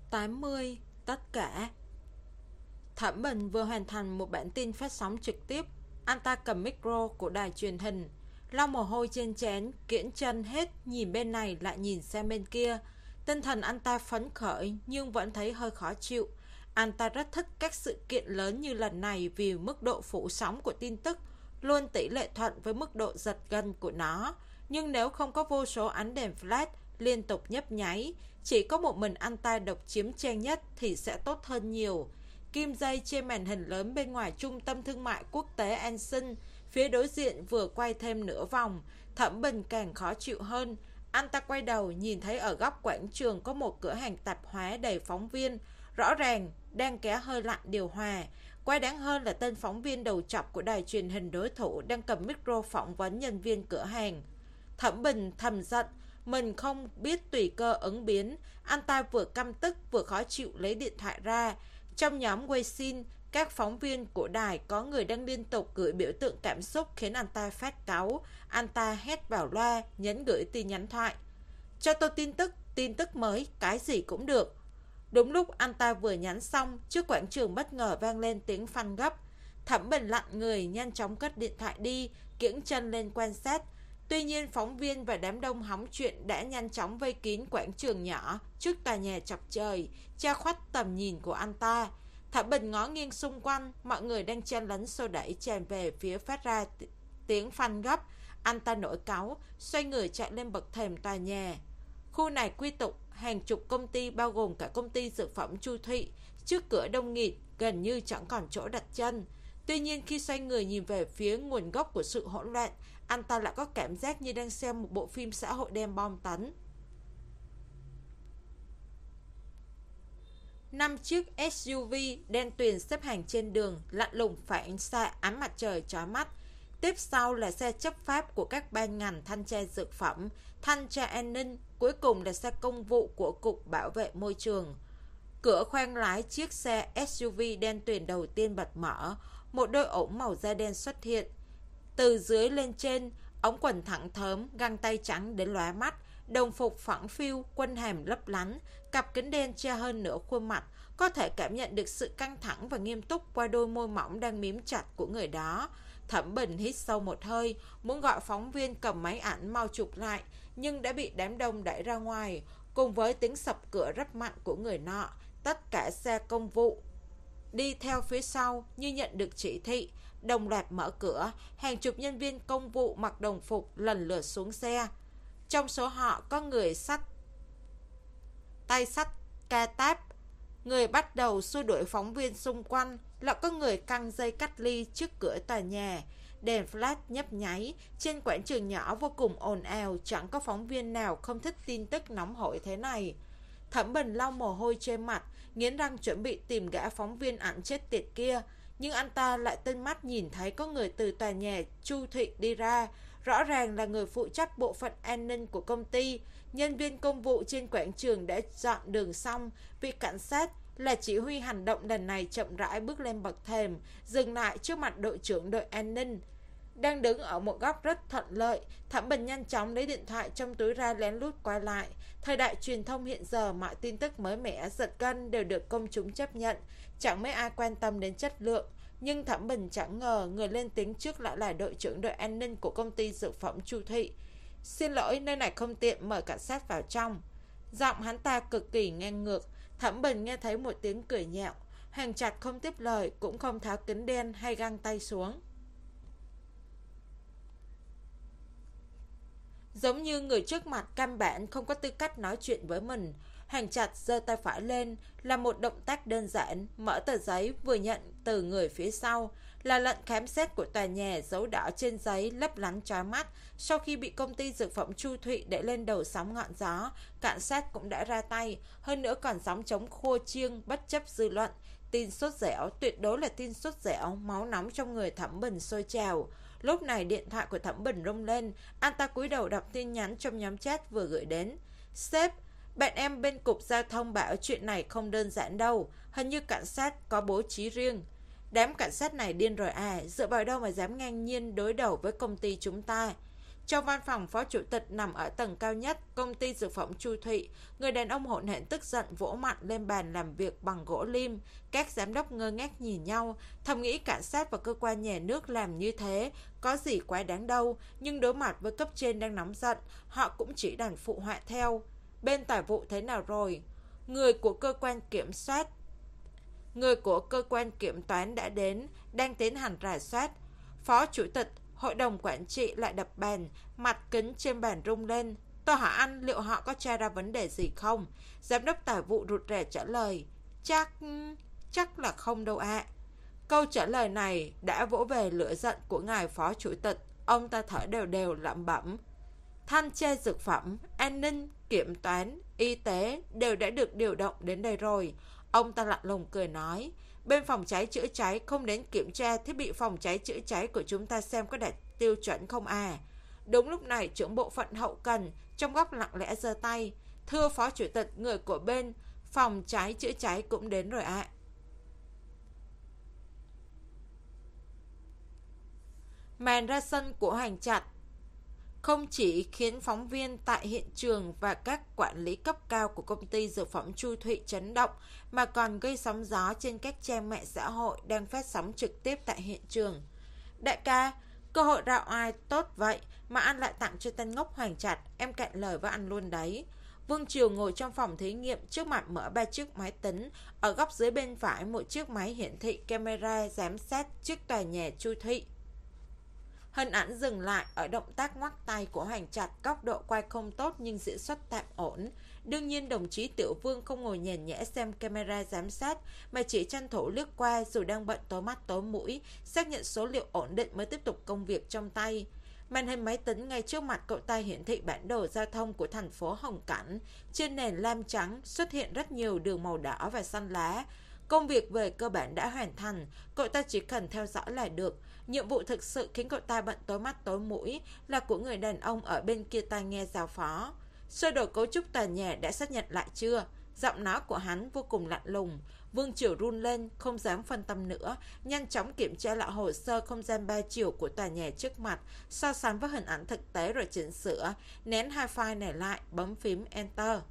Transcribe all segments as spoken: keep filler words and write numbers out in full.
tám mươi. Tất cả. Thẩm Bình vừa hoàn thành một bản tin phát sóng trực tiếp. Anh ta cầm micro của đài truyền hình, lau mồ hôi trên trán, kiễng chân hết, nhìn bên này lại nhìn sang bên kia. Tinh thần anh ta phấn khởi nhưng vẫn thấy hơi khó chịu. Anh ta rất thích các sự kiện lớn như lần này vì mức độ phủ sóng của tin tức luôn tỷ lệ thuận với mức độ giật gân của nó. Nhưng nếu không có vô số ánh đèn flash liên tục nhấp nháy, chỉ có một mình anh ta độc chiếm trang nhất thì sẽ tốt hơn nhiều. Kim dây trên màn hình lớn bên ngoài trung tâm thương mại quốc tế An Sinh, phía đối diện vừa quay thêm nửa vòng. Thẩm Bình càng khó chịu hơn. Anh ta quay đầu nhìn thấy ở góc quảng trường có một cửa hàng tạp hóa đầy phóng viên, rõ ràng đang kéo hơi lạnh điều hòa. Quay đáng hơn là tên phóng viên đầu chọc của đài truyền hình đối thủ đang cầm micro phỏng vấn nhân viên cửa hàng. Thẩm Bình thầm giận, mình không biết tùy cơ ứng biến. Anh ta vừa căm tức vừa khó chịu lấy điện thoại ra. Trong nhóm Weixin, các phóng viên của đài có người đang liên tục gửi biểu tượng cảm xúc khiến anh ta phát cáu. Anh ta hét vào loa, nhấn gửi tin nhắn thoại. Cho tôi tin tức, tin tức mới, cái gì cũng được. Đúng lúc anh ta vừa nhắn xong, trước quảng trường bất ngờ vang lên tiếng phanh gấp. Thẩm Bình lặng người, nhanh chóng cất điện thoại đi, kiễng chân lên quan sát. Tuy nhiên phóng viên và đám đông hóng chuyện đã nhanh chóng vây kín quảng trường nhỏ trước tòa nhà chọc trời, che khuất tầm nhìn của anh ta. Thẩm Bình ngó nghiêng xung quanh, mọi người đang chen lấn xô đẩy tràn về phía phát ra tiếng phanh gấp. Anh ta nổi cáu, xoay người chạy lên bậc thềm tòa nhà. Khu này quy tục, hàng chục công ty bao gồm cả công ty dược phẩm Chu Thụy, trước cửa đông nghịt, gần như chẳng còn chỗ đặt chân. Tuy nhiên khi xoay người nhìn về phía nguồn gốc của sự hỗn loạn, anh ta lại có cảm giác như đang xem một bộ phim xã hội đen bom tấn. Năm chiếc ét u vê đen tuyền xếp hàng trên đường, lạnh lùng phản xạ ánh mặt trời chói mắt. Tiếp sau là xe chấp pháp của các ban ngành thanh tra dược phẩm, thanh tra an ninh, cuối cùng là xe công vụ của Cục Bảo vệ Môi trường. Cửa khoang lái chiếc xe ét u vê đen tuyền đầu tiên bật mở, một đôi ống màu da đen xuất hiện. Từ dưới lên trên, ống quần thẳng thớm, găng tay trắng đến lóa mắt, đồng phục phẳng phiu, quần hàm lấp lánh, cặp kính đen che hơn nửa khuôn mặt, có thể cảm nhận được sự căng thẳng và nghiêm túc qua đôi môi mỏng đang mím chặt của người đó. Thẩm Bình hít sâu một hơi, muốn gọi phóng viên cầm máy ảnh mau chụp lại, nhưng đã bị đám đông đẩy ra ngoài. Cùng với tiếng sập cửa rất mạnh của người nọ, tất cả xe công vụ đi theo phía sau như nhận được chỉ thị, đồng loạt mở cửa. Hàng chục nhân viên công vụ mặc đồng phục lần lượt xuống xe. Trong số họ có người sắt tay sắt ca táp, người bắt đầu xua đuổi phóng viên xung quanh, lại có người căng dây cách ly trước cửa tòa nhà. Đèn flash nhấp nháy, trên quảng trường nhỏ vô cùng ồn ào, chẳng có phóng viên nào không thích tin tức nóng hổi thế này. Thẩm Bình lau mồ hôi trên mặt, nghiến răng chuẩn bị tìm gã phóng viên ảnh chết tiệt kia, nhưng anh ta lại tinh mắt nhìn thấy có người từ tòa nhà Chu Thụy đi ra, rõ ràng là người phụ trách bộ phận an ninh của công ty. Nhân viên công vụ trên quảng trường đã dọn đường xong, vị cảnh sát là chỉ huy hành động lần này chậm rãi bước lên bậc thềm, dừng lại trước mặt đội trưởng đội an ninh đang đứng ở một góc rất thuận lợi. Thẩm Bình nhanh chóng lấy điện thoại trong túi ra, lén lút quay lại. Thời đại truyền thông hiện giờ, mọi tin tức mới mẻ, giật gân đều được công chúng chấp nhận, chẳng mấy ai quan tâm đến chất lượng. Nhưng Thẩm Bình chẳng ngờ người lên tiếng trước lại là đội trưởng đội an ninh của công ty dược phẩm Chu Thụy. Xin lỗi, nơi này không tiện, mời cảnh sát vào trong. Giọng hắn ta cực kỳ ngang ngược. Thẩm Bình nghe thấy một tiếng cười nhạo. Hàng Trạch không tiếp lời, cũng không tháo kính đen hay găng tay xuống. Giống như người trước mặt căn bản không có tư cách nói chuyện với mình. Hàng Trạch giơ tay phải lên là một động tác đơn giản, mở tờ giấy vừa nhận từ người phía sau, là lệnh khám xét của tòa nhà, dấu đỏ trên giấy lấp lánh chói mắt. Sau khi bị công ty dược phẩm Chu Thụy để lên đầu sóng ngọn gió, cảnh sát cũng đã ra tay, hơn nữa còn gióng chống khua chiêng bất chấp dư luận. Tin sốt dẻo, tuyệt đối là tin sốt dẻo. Máu nóng trong người Thẩm Bình sôi trào. Lúc này điện thoại của Thẩm Bình rung lên, anh ta cúi đầu đọc tin nhắn trong nhóm chat vừa gửi đến. Sếp, bạn em bên cục giao thông bảo chuyện này không đơn giản đâu, hình như cảnh sát có bố trí riêng. Đám cảnh sát này điên rồi à, dựa vào đâu mà dám ngang nhiên đối đầu với công ty chúng ta. Trong văn phòng phó chủ tịch nằm ở tầng cao nhất công ty dược phẩm Chu Thụy, người đàn ông hỗn hển tức giận vỗ mạnh lên bàn làm việc bằng gỗ lim. Các giám đốc ngơ ngác nhìn nhau, thầm nghĩ cảnh sát và cơ quan nhà nước làm như thế có gì quá đáng đâu, nhưng đối mặt với cấp trên đang nóng giận, họ cũng chỉ đành phụ họa theo. Bên tài vụ thế nào rồi? Người của cơ quan kiểm soát Người của cơ quan kiểm toán đã đến, đang tiến hành rà soát. Phó chủ tịch hội đồng quản trị lại đập bàn, mặt kính trên bàn rung lên. Tôi hỏi anh liệu họ có tra ra vấn đề gì không? Giám đốc tài vụ rụt rè trả lời. Chắc... chắc là không đâu ạ. À. Câu trả lời này đã vỗ về lửa giận của ngài phó chủ tịch. Ông ta thở đều đều lẩm bẩm. Thanh tra dược phẩm, an ninh, kiểm toán, y tế đều đã được điều động đến đây rồi. Ông ta lạnh lùng cười nói. Bên phòng cháy chữa cháy không đến kiểm tra thiết bị phòng cháy chữa cháy của chúng ta xem có đạt tiêu chuẩn không à. Đúng lúc này trưởng bộ phận hậu cần trong góc lặng lẽ giơ tay. Thưa phó chủ tịch, người của bên phòng cháy chữa cháy cũng đến rồi ạ. À. Màn ra sân của Hoành Trạch không chỉ khiến phóng viên tại hiện trường và các quản lý cấp cao của công ty dược phẩm Chu Thụy chấn động, mà còn gây sóng gió trên các trang mạng xã hội đang phát sóng trực tiếp tại hiện trường. Đại ca, cơ hội rao ai tốt vậy mà anh lại tặng cho tên ngốc Hoành Trạch, em cạn lời với anh luôn đấy. Vương Triều ngồi trong phòng thí nghiệm, trước mặt mở ba chiếc máy tính, ở góc dưới bên phải một chiếc máy hiển thị camera giám sát trước tòa nhà Chu Thụy. Hình ảnh dừng lại ở động tác ngoắc tay của Hoành Trạch, góc độ quay không tốt nhưng diễn xuất tạm ổn. Đương nhiên đồng chí Tiểu Vương không ngồi nhàn nhã xem camera giám sát, mà chỉ tranh thủ lướt qua dù đang bận tối mắt tối mũi, xác nhận số liệu ổn định mới tiếp tục công việc trong tay. Màn hình máy tính ngay trước mặt cậu ta hiển thị bản đồ giao thông của thành phố Hồng Cảnh. Trên nền lam trắng xuất hiện rất nhiều đường màu đỏ và xanh lá. Công việc về cơ bản đã hoàn thành, cậu ta chỉ cần theo dõi là được. Nhiệm vụ thực sự khiến cậu ta bận tối mắt tối mũi là của người đàn ông ở bên kia tai nghe giao phó. Sơ đồ cấu trúc tòa nhà đã xác nhận lại chưa? Giọng nói của hắn vô cùng lạnh lùng. Vương Triều run lên, không dám phân tâm nữa, nhanh chóng kiểm tra lại hồ sơ không gian ba chiều của tòa nhà trước mặt, so sánh với hình ảnh thực tế rồi chỉnh sửa, nén hai file này lại, bấm phím Enter.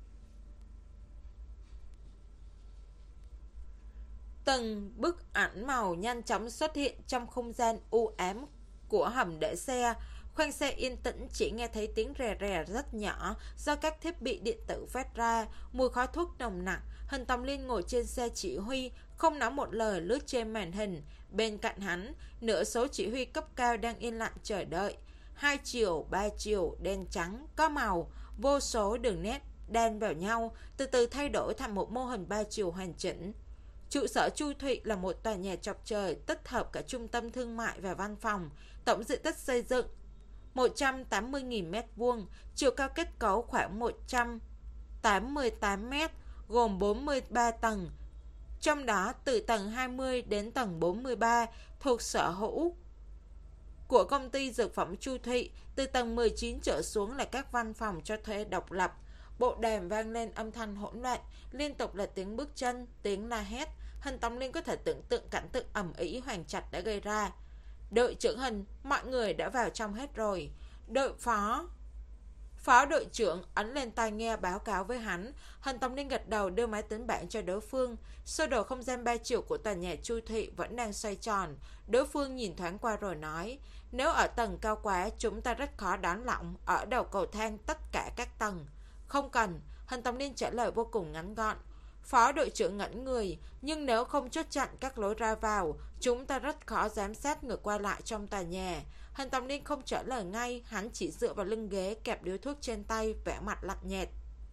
Từng bức ảnh màu nhanh chóng xuất hiện trong không gian u ám của hầm để xe. Khoang xe yên tĩnh, chỉ nghe thấy tiếng rè rè rất nhỏ do các thiết bị điện tử phát ra, mùi khói thuốc nồng nặc. Hình Tòng Liên ngồi trên xe chỉ huy, không nói một lời lướt trên màn hình. Bên cạnh hắn, nửa số chỉ huy cấp cao đang yên lặng chờ đợi. Hai chiều, ba chiều, đen trắng, có màu, vô số đường nét đan vào nhau, từ từ thay đổi thành một mô hình ba chiều hoàn chỉnh. Trụ sở Chu Thụy là một tòa nhà chọc trời, tích hợp cả trung tâm thương mại và văn phòng. Tổng diện tích xây dựng một trăm tám mươi nghìn mét vuông, chiều cao kết cấu khoảng một trăm tám mươi tám mét, gồm bốn mươi ba tầng. Trong đó từ tầng hai mươi đến tầng bốn mươi ba thuộc sở hữu của công ty dược phẩm Chu Thụy, từ tầng mười chín trở xuống là các văn phòng cho thuê độc lập. Bộ đàm vang lên âm thanh hỗn loạn, liên tục là tiếng bước chân, tiếng la hét. Hình Tòng Liên có thể tưởng tượng cảnh tượng ầm ĩ Hoành Trạch đã gây ra. Đội trưởng Hình, mọi người đã vào trong hết rồi. Đội phó Phó đội trưởng ấn lên tai nghe báo cáo với hắn. Hình Tòng Liên gật đầu đưa máy tính bảng cho đối phương. Sơ đồ không gian ba chiều của tòa nhà Chu Thụy vẫn đang xoay tròn. Đối phương nhìn thoáng qua rồi nói, nếu ở tầng cao quá chúng ta rất khó đón lỏng ở đầu cầu thang tất cả các tầng. Không cần, Hình Tòng Liên trả lời vô cùng ngắn gọn. Phó đội trưởng ngẩn người, nhưng nếu không chốt chặn các lối ra vào, chúng ta rất khó giám sát người qua lại trong tòa nhà. Hình Tòng Liên không trả lời ngay, hắn chỉ dựa vào lưng ghế kẹp điếu thuốc trên tay, vẻ mặt lạnh nhạt.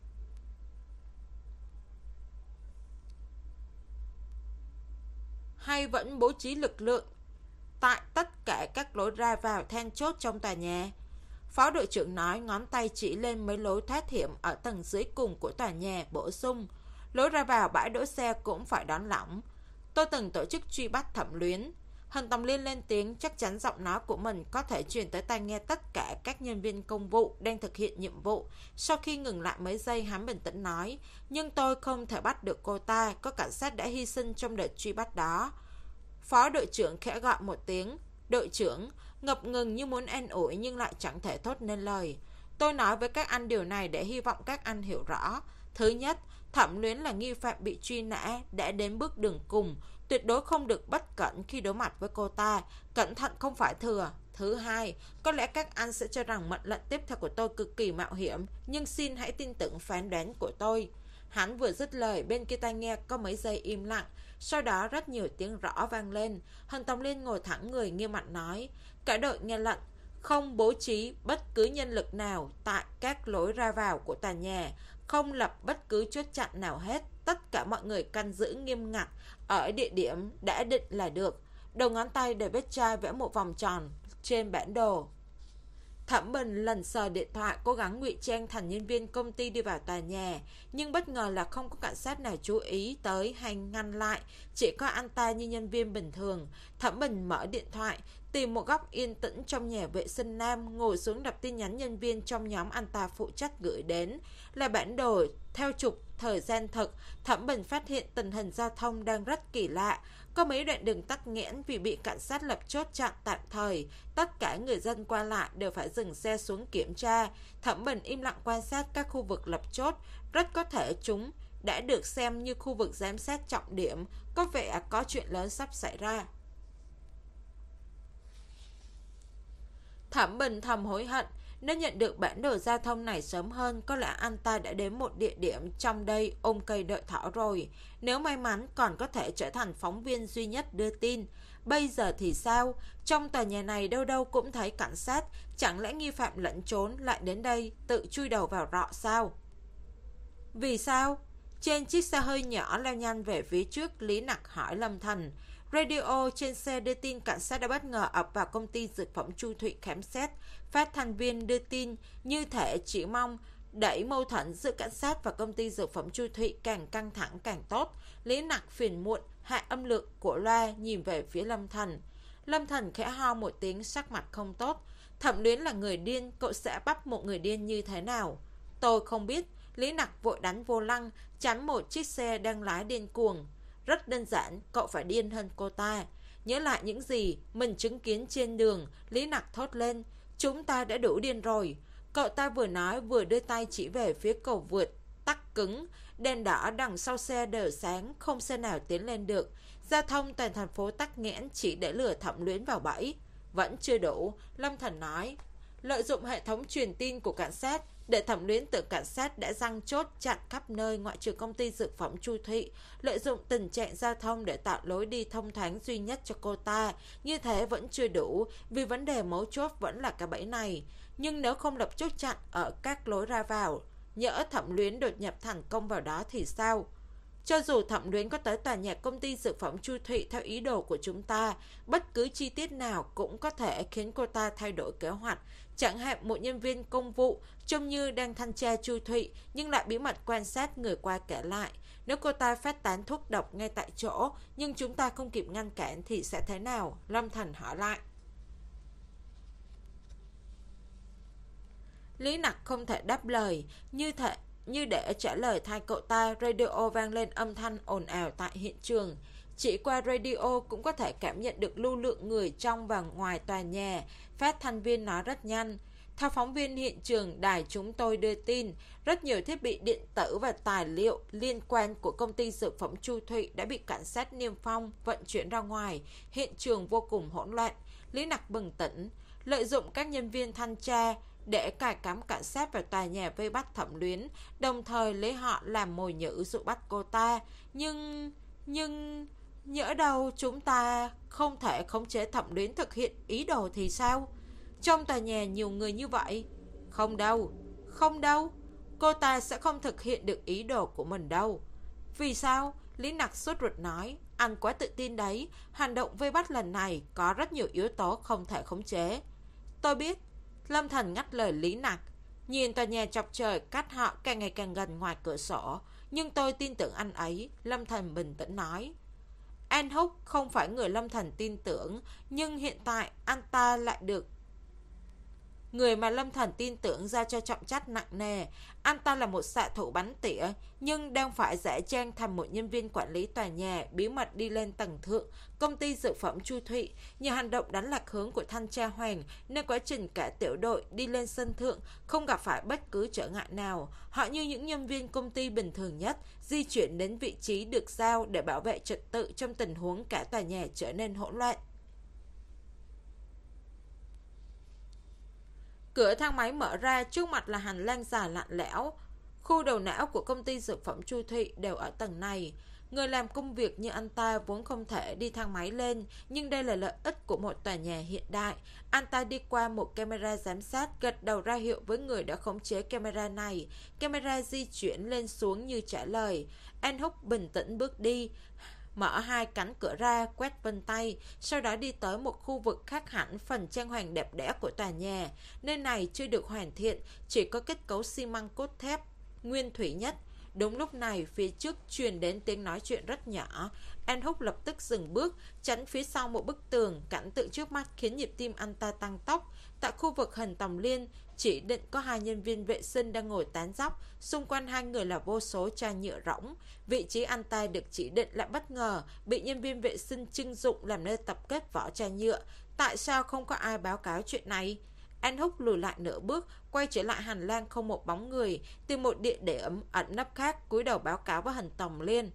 Hay vẫn bố trí lực lượng tại tất cả các lối ra vào then chốt trong tòa nhà? Phó đội trưởng nói, ngón tay chỉ lên mấy lối thoát hiểm ở tầng dưới cùng của tòa nhà, bổ sung. Lối ra vào bãi đỗ xe cũng phải đón lỏng. Tôi từng tổ chức truy bắt Thẩm Luyến. Hình Tòng Liên lên tiếng, chắc chắn giọng nói của mình có thể truyền tới tai nghe tất cả các nhân viên công vụ đang thực hiện nhiệm vụ. Sau khi ngừng lại mấy giây, hắn bình tĩnh nói, nhưng tôi không thể bắt được cô ta, có cảnh sát đã hy sinh trong đợt truy bắt đó. Phó đội trưởng khẽ gọi một tiếng, đội trưởng, ngập ngừng như muốn an ủi nhưng lại chẳng thể thốt nên lời. Tôi nói với các anh điều này để hy vọng các anh hiểu rõ. Thứ nhất, Thẩm Luyến là nghi phạm bị truy nã, đã đến bước đường cùng, tuyệt đối không được bất cẩn khi đối mặt với cô ta, cẩn thận không phải thừa. Thứ hai, có lẽ các anh sẽ cho rằng mệnh lệnh tiếp theo của tôi cực kỳ mạo hiểm, nhưng xin hãy tin tưởng phán đoán của tôi. Hắn vừa dứt lời, bên kia tai nghe có mấy giây im lặng, sau đó rất nhiều tiếng rõ vang lên. Hân Tông Liên ngồi thẳng người nghiêm mặt nói, cả đội nghe lệnh, không bố trí bất cứ nhân lực nào tại các lối ra vào của tòa nhà, không lập bất cứ chốt chặn nào hết, tất cả mọi người canh giữ nghiêm ngặt ở địa điểm đã định là được. Đầu ngón tay để vết chai vẽ một vòng tròn trên bản đồ. Thẩm Bình lần sờ điện thoại, cố gắng ngụy trang thành nhân viên công ty đi vào tòa nhà, nhưng bất ngờ là không có cảnh sát nào chú ý tới hay ngăn lại, chỉ có anh ta như nhân viên bình thường. Thẩm Bình mở điện thoại, tìm một góc yên tĩnh trong nhà vệ sinh nam, ngồi xuống đọc tin nhắn nhân viên trong nhóm anh ta phụ trách gửi đến, là bản đồ theo trục thời gian thực. Thẩm Bình phát hiện tình hình giao thông đang rất kỳ lạ, có mấy đoạn đường tắc nghẽn vì bị cảnh sát lập chốt chặn tạm thời, tất cả người dân qua lại đều phải dừng xe xuống kiểm tra. Thẩm Bình im lặng quan sát các khu vực lập chốt, rất có thể chúng đã được xem như khu vực giám sát trọng điểm, có vẻ có chuyện lớn sắp xảy ra. Thẩm Bình thầm hối hận, nếu nhận được bản đồ giao thông này sớm hơn, có lẽ anh ta đã đến một địa điểm trong đây ôm cây đợi thỏ rồi. Nếu may mắn còn có thể trở thành phóng viên duy nhất đưa tin. Bây giờ thì sao? Trong tòa nhà này đâu đâu cũng thấy cảnh sát, chẳng lẽ nghi phạm lẫn trốn lại đến đây tự chui đầu vào rọ sao? Vì sao? Trên chiếc xe hơi nhỏ lao nhanh về phía trước, Lý Nặc hỏi Lâm Thành. Radio trên xe đưa tin cảnh sát đã bất ngờ ập vào công ty dược phẩm Chu Thụy khám xét. Phát thanh viên đưa tin như thể chỉ mong đẩy mâu thuẫn giữa cảnh sát và công ty dược phẩm Chu Thụy càng căng thẳng càng tốt. Lý Nặc phiền muộn hạ âm lượng của loa, nhìn về phía Lâm Thành. Lâm Thành khẽ ho một tiếng, sắc mặt không tốt. Thẩm Luyến là người điên, cậu sẽ bắt một người điên như thế nào? Tôi không biết. Lý Nặc vội đánh vô lăng, chắn một chiếc xe đang lái điên cuồng. Rất đơn giản, cậu phải điên hơn cô ta. Nhớ lại những gì mình chứng kiến trên đường, Lý Nặc thốt lên. Chúng ta đã đủ điên rồi. Cậu ta vừa nói vừa đưa tay chỉ về phía cầu vượt tắc cứng. Đèn đỏ đằng sau xe đều sáng, không xe nào tiến lên được. Giao thông toàn thành phố tắc nghẽn chỉ để lừa Thẩm Luyến vào bẫy. Vẫn chưa đủ, Lâm Thành nói. Lợi dụng hệ thống truyền tin của cảnh sát để Thẩm Luyến tưởng cảnh sát đã giăng chốt chặn khắp nơi ngoại trừ công ty dược phẩm Chu Thụy, lợi dụng tình trạng giao thông để tạo lối đi thông thoáng duy nhất cho cô ta. Như thế vẫn chưa đủ, vì vấn đề mấu chốt vẫn là cái bẫy này. Nhưng nếu không lập chốt chặn ở các lối ra vào, nhỡ Thẩm Luyến đột nhập thành công vào đó thì sao? Cho dù Thẩm Luyến có tới tòa nhà công ty dược phẩm Chu Thụy theo ý đồ của chúng ta, bất cứ chi tiết nào cũng có thể khiến cô ta thay đổi kế hoạch. Chẳng hạn một nhân viên công vụ trông như đang thanh tra Chu Thụy nhưng lại bí mật quan sát người qua kể lại. Nếu cô ta phát tán thuốc độc ngay tại chỗ nhưng chúng ta không kịp ngăn cản thì sẽ thế nào? Lâm Thành hỏi lại. Lý Nặc không thể đáp lời, như thể như để trả lời thay cậu ta. Radio vang lên âm thanh ồn ào tại hiện trường. Chỉ qua radio cũng có thể cảm nhận được lưu lượng người trong và ngoài tòa nhà. Phát thanh viên nói rất nhanh. Theo phóng viên hiện trường đài chúng tôi đưa tin, rất nhiều thiết bị điện tử và tài liệu liên quan của công ty dược phẩm Chu Thụy đã bị cảnh sát niêm phong vận chuyển ra ngoài. Hiện trường vô cùng hỗn loạn. Lý Nặc bừng tỉnh, lợi dụng các nhân viên thanh tra để cài cắm cảnh sát vào tòa nhà vây bắt Thẩm Luyến, đồng thời lấy họ làm mồi nhử dụ bắt cô ta. Nhưng... nhưng... nhỡ đâu chúng ta không thể khống chế Thẩm Luyến thực hiện ý đồ thì sao? Trong tòa nhà nhiều người như vậy. Không đâu, không đâu, cô ta sẽ không thực hiện được ý đồ của mình đâu. Vì sao? Lý Nặc sốt ruột nói. Anh quá tự tin đấy. Hành động vây bắt lần này có rất nhiều yếu tố không thể khống chế. Tôi biết. Lâm Thành ngắt lời Lý Nặc. Nhìn tòa nhà chọc trời cách họ càng ngày càng gần ngoài cửa sổ. Nhưng tôi tin tưởng anh ấy. Lâm Thành bình tĩnh nói. An Húc không phải người Lâm Thành tin tưởng, nhưng hiện tại anh ta lại được người mà Lâm Thần tin tưởng giao cho trọng trách nặng nề. Anh ta là một xạ thủ bắn tỉa, nhưng đang phải giả trang thành một nhân viên quản lý tòa nhà, bí mật đi lên tầng thượng công ty dược phẩm Chu Thụy. Nhờ hành động đánh lạc hướng của thanh tra Hoàng, nên quá trình cả tiểu đội đi lên sân thượng không gặp phải bất cứ trở ngại nào. Họ như những nhân viên công ty bình thường nhất, di chuyển đến vị trí được giao để bảo vệ trật tự trong tình huống cả tòa nhà trở nên hỗn loạn. Cửa thang máy mở ra, trước mặt là hành lang dài lạnh lẽo. Khu đầu não của công ty dược phẩm Chu Thụy đều ở tầng này. Người làm công việc như anh ta vốn không thể đi thang máy lên, nhưng đây là lợi ích của một tòa nhà hiện đại. Anh ta đi qua một camera giám sát, gật đầu ra hiệu với người đã khống chế camera này. Camera di chuyển lên xuống như trả lời. Anh Húc bình tĩnh bước đi, mở hai cánh cửa ra, quét vân tay, sau đó đi tới một khu vực khác hẳn phần trang hoàng đẹp đẽ của tòa nhà. Nơi này chưa được hoàn thiện, chỉ có kết cấu xi măng cốt thép nguyên thủy nhất. Đúng lúc này, phía trước truyền đến tiếng nói chuyện rất nhỏ. Anh Húc lập tức dừng bước, tránh phía sau một bức tường. Cảnh tượng trước mắt khiến nhịp tim anh ta tăng tốc. Tại khu vực hình Tòng Liên, chỉ định có hai nhân viên vệ sinh đang ngồi tán dóc. Xung quanh hai người là vô số chai nhựa rỗng. Vị trí anh ta được chỉ định lại bất ngờ bị nhân viên vệ sinh trưng dụng làm nơi tập kết vỏ chai nhựa. Tại sao không có ai báo cáo chuyện này? Anh Húc lùi lại nửa bước, quay trở lại hành lang không một bóng người, tìm một địa điểm ẩn nấp khác, cúi đầu báo cáo với hình Tòng Liên.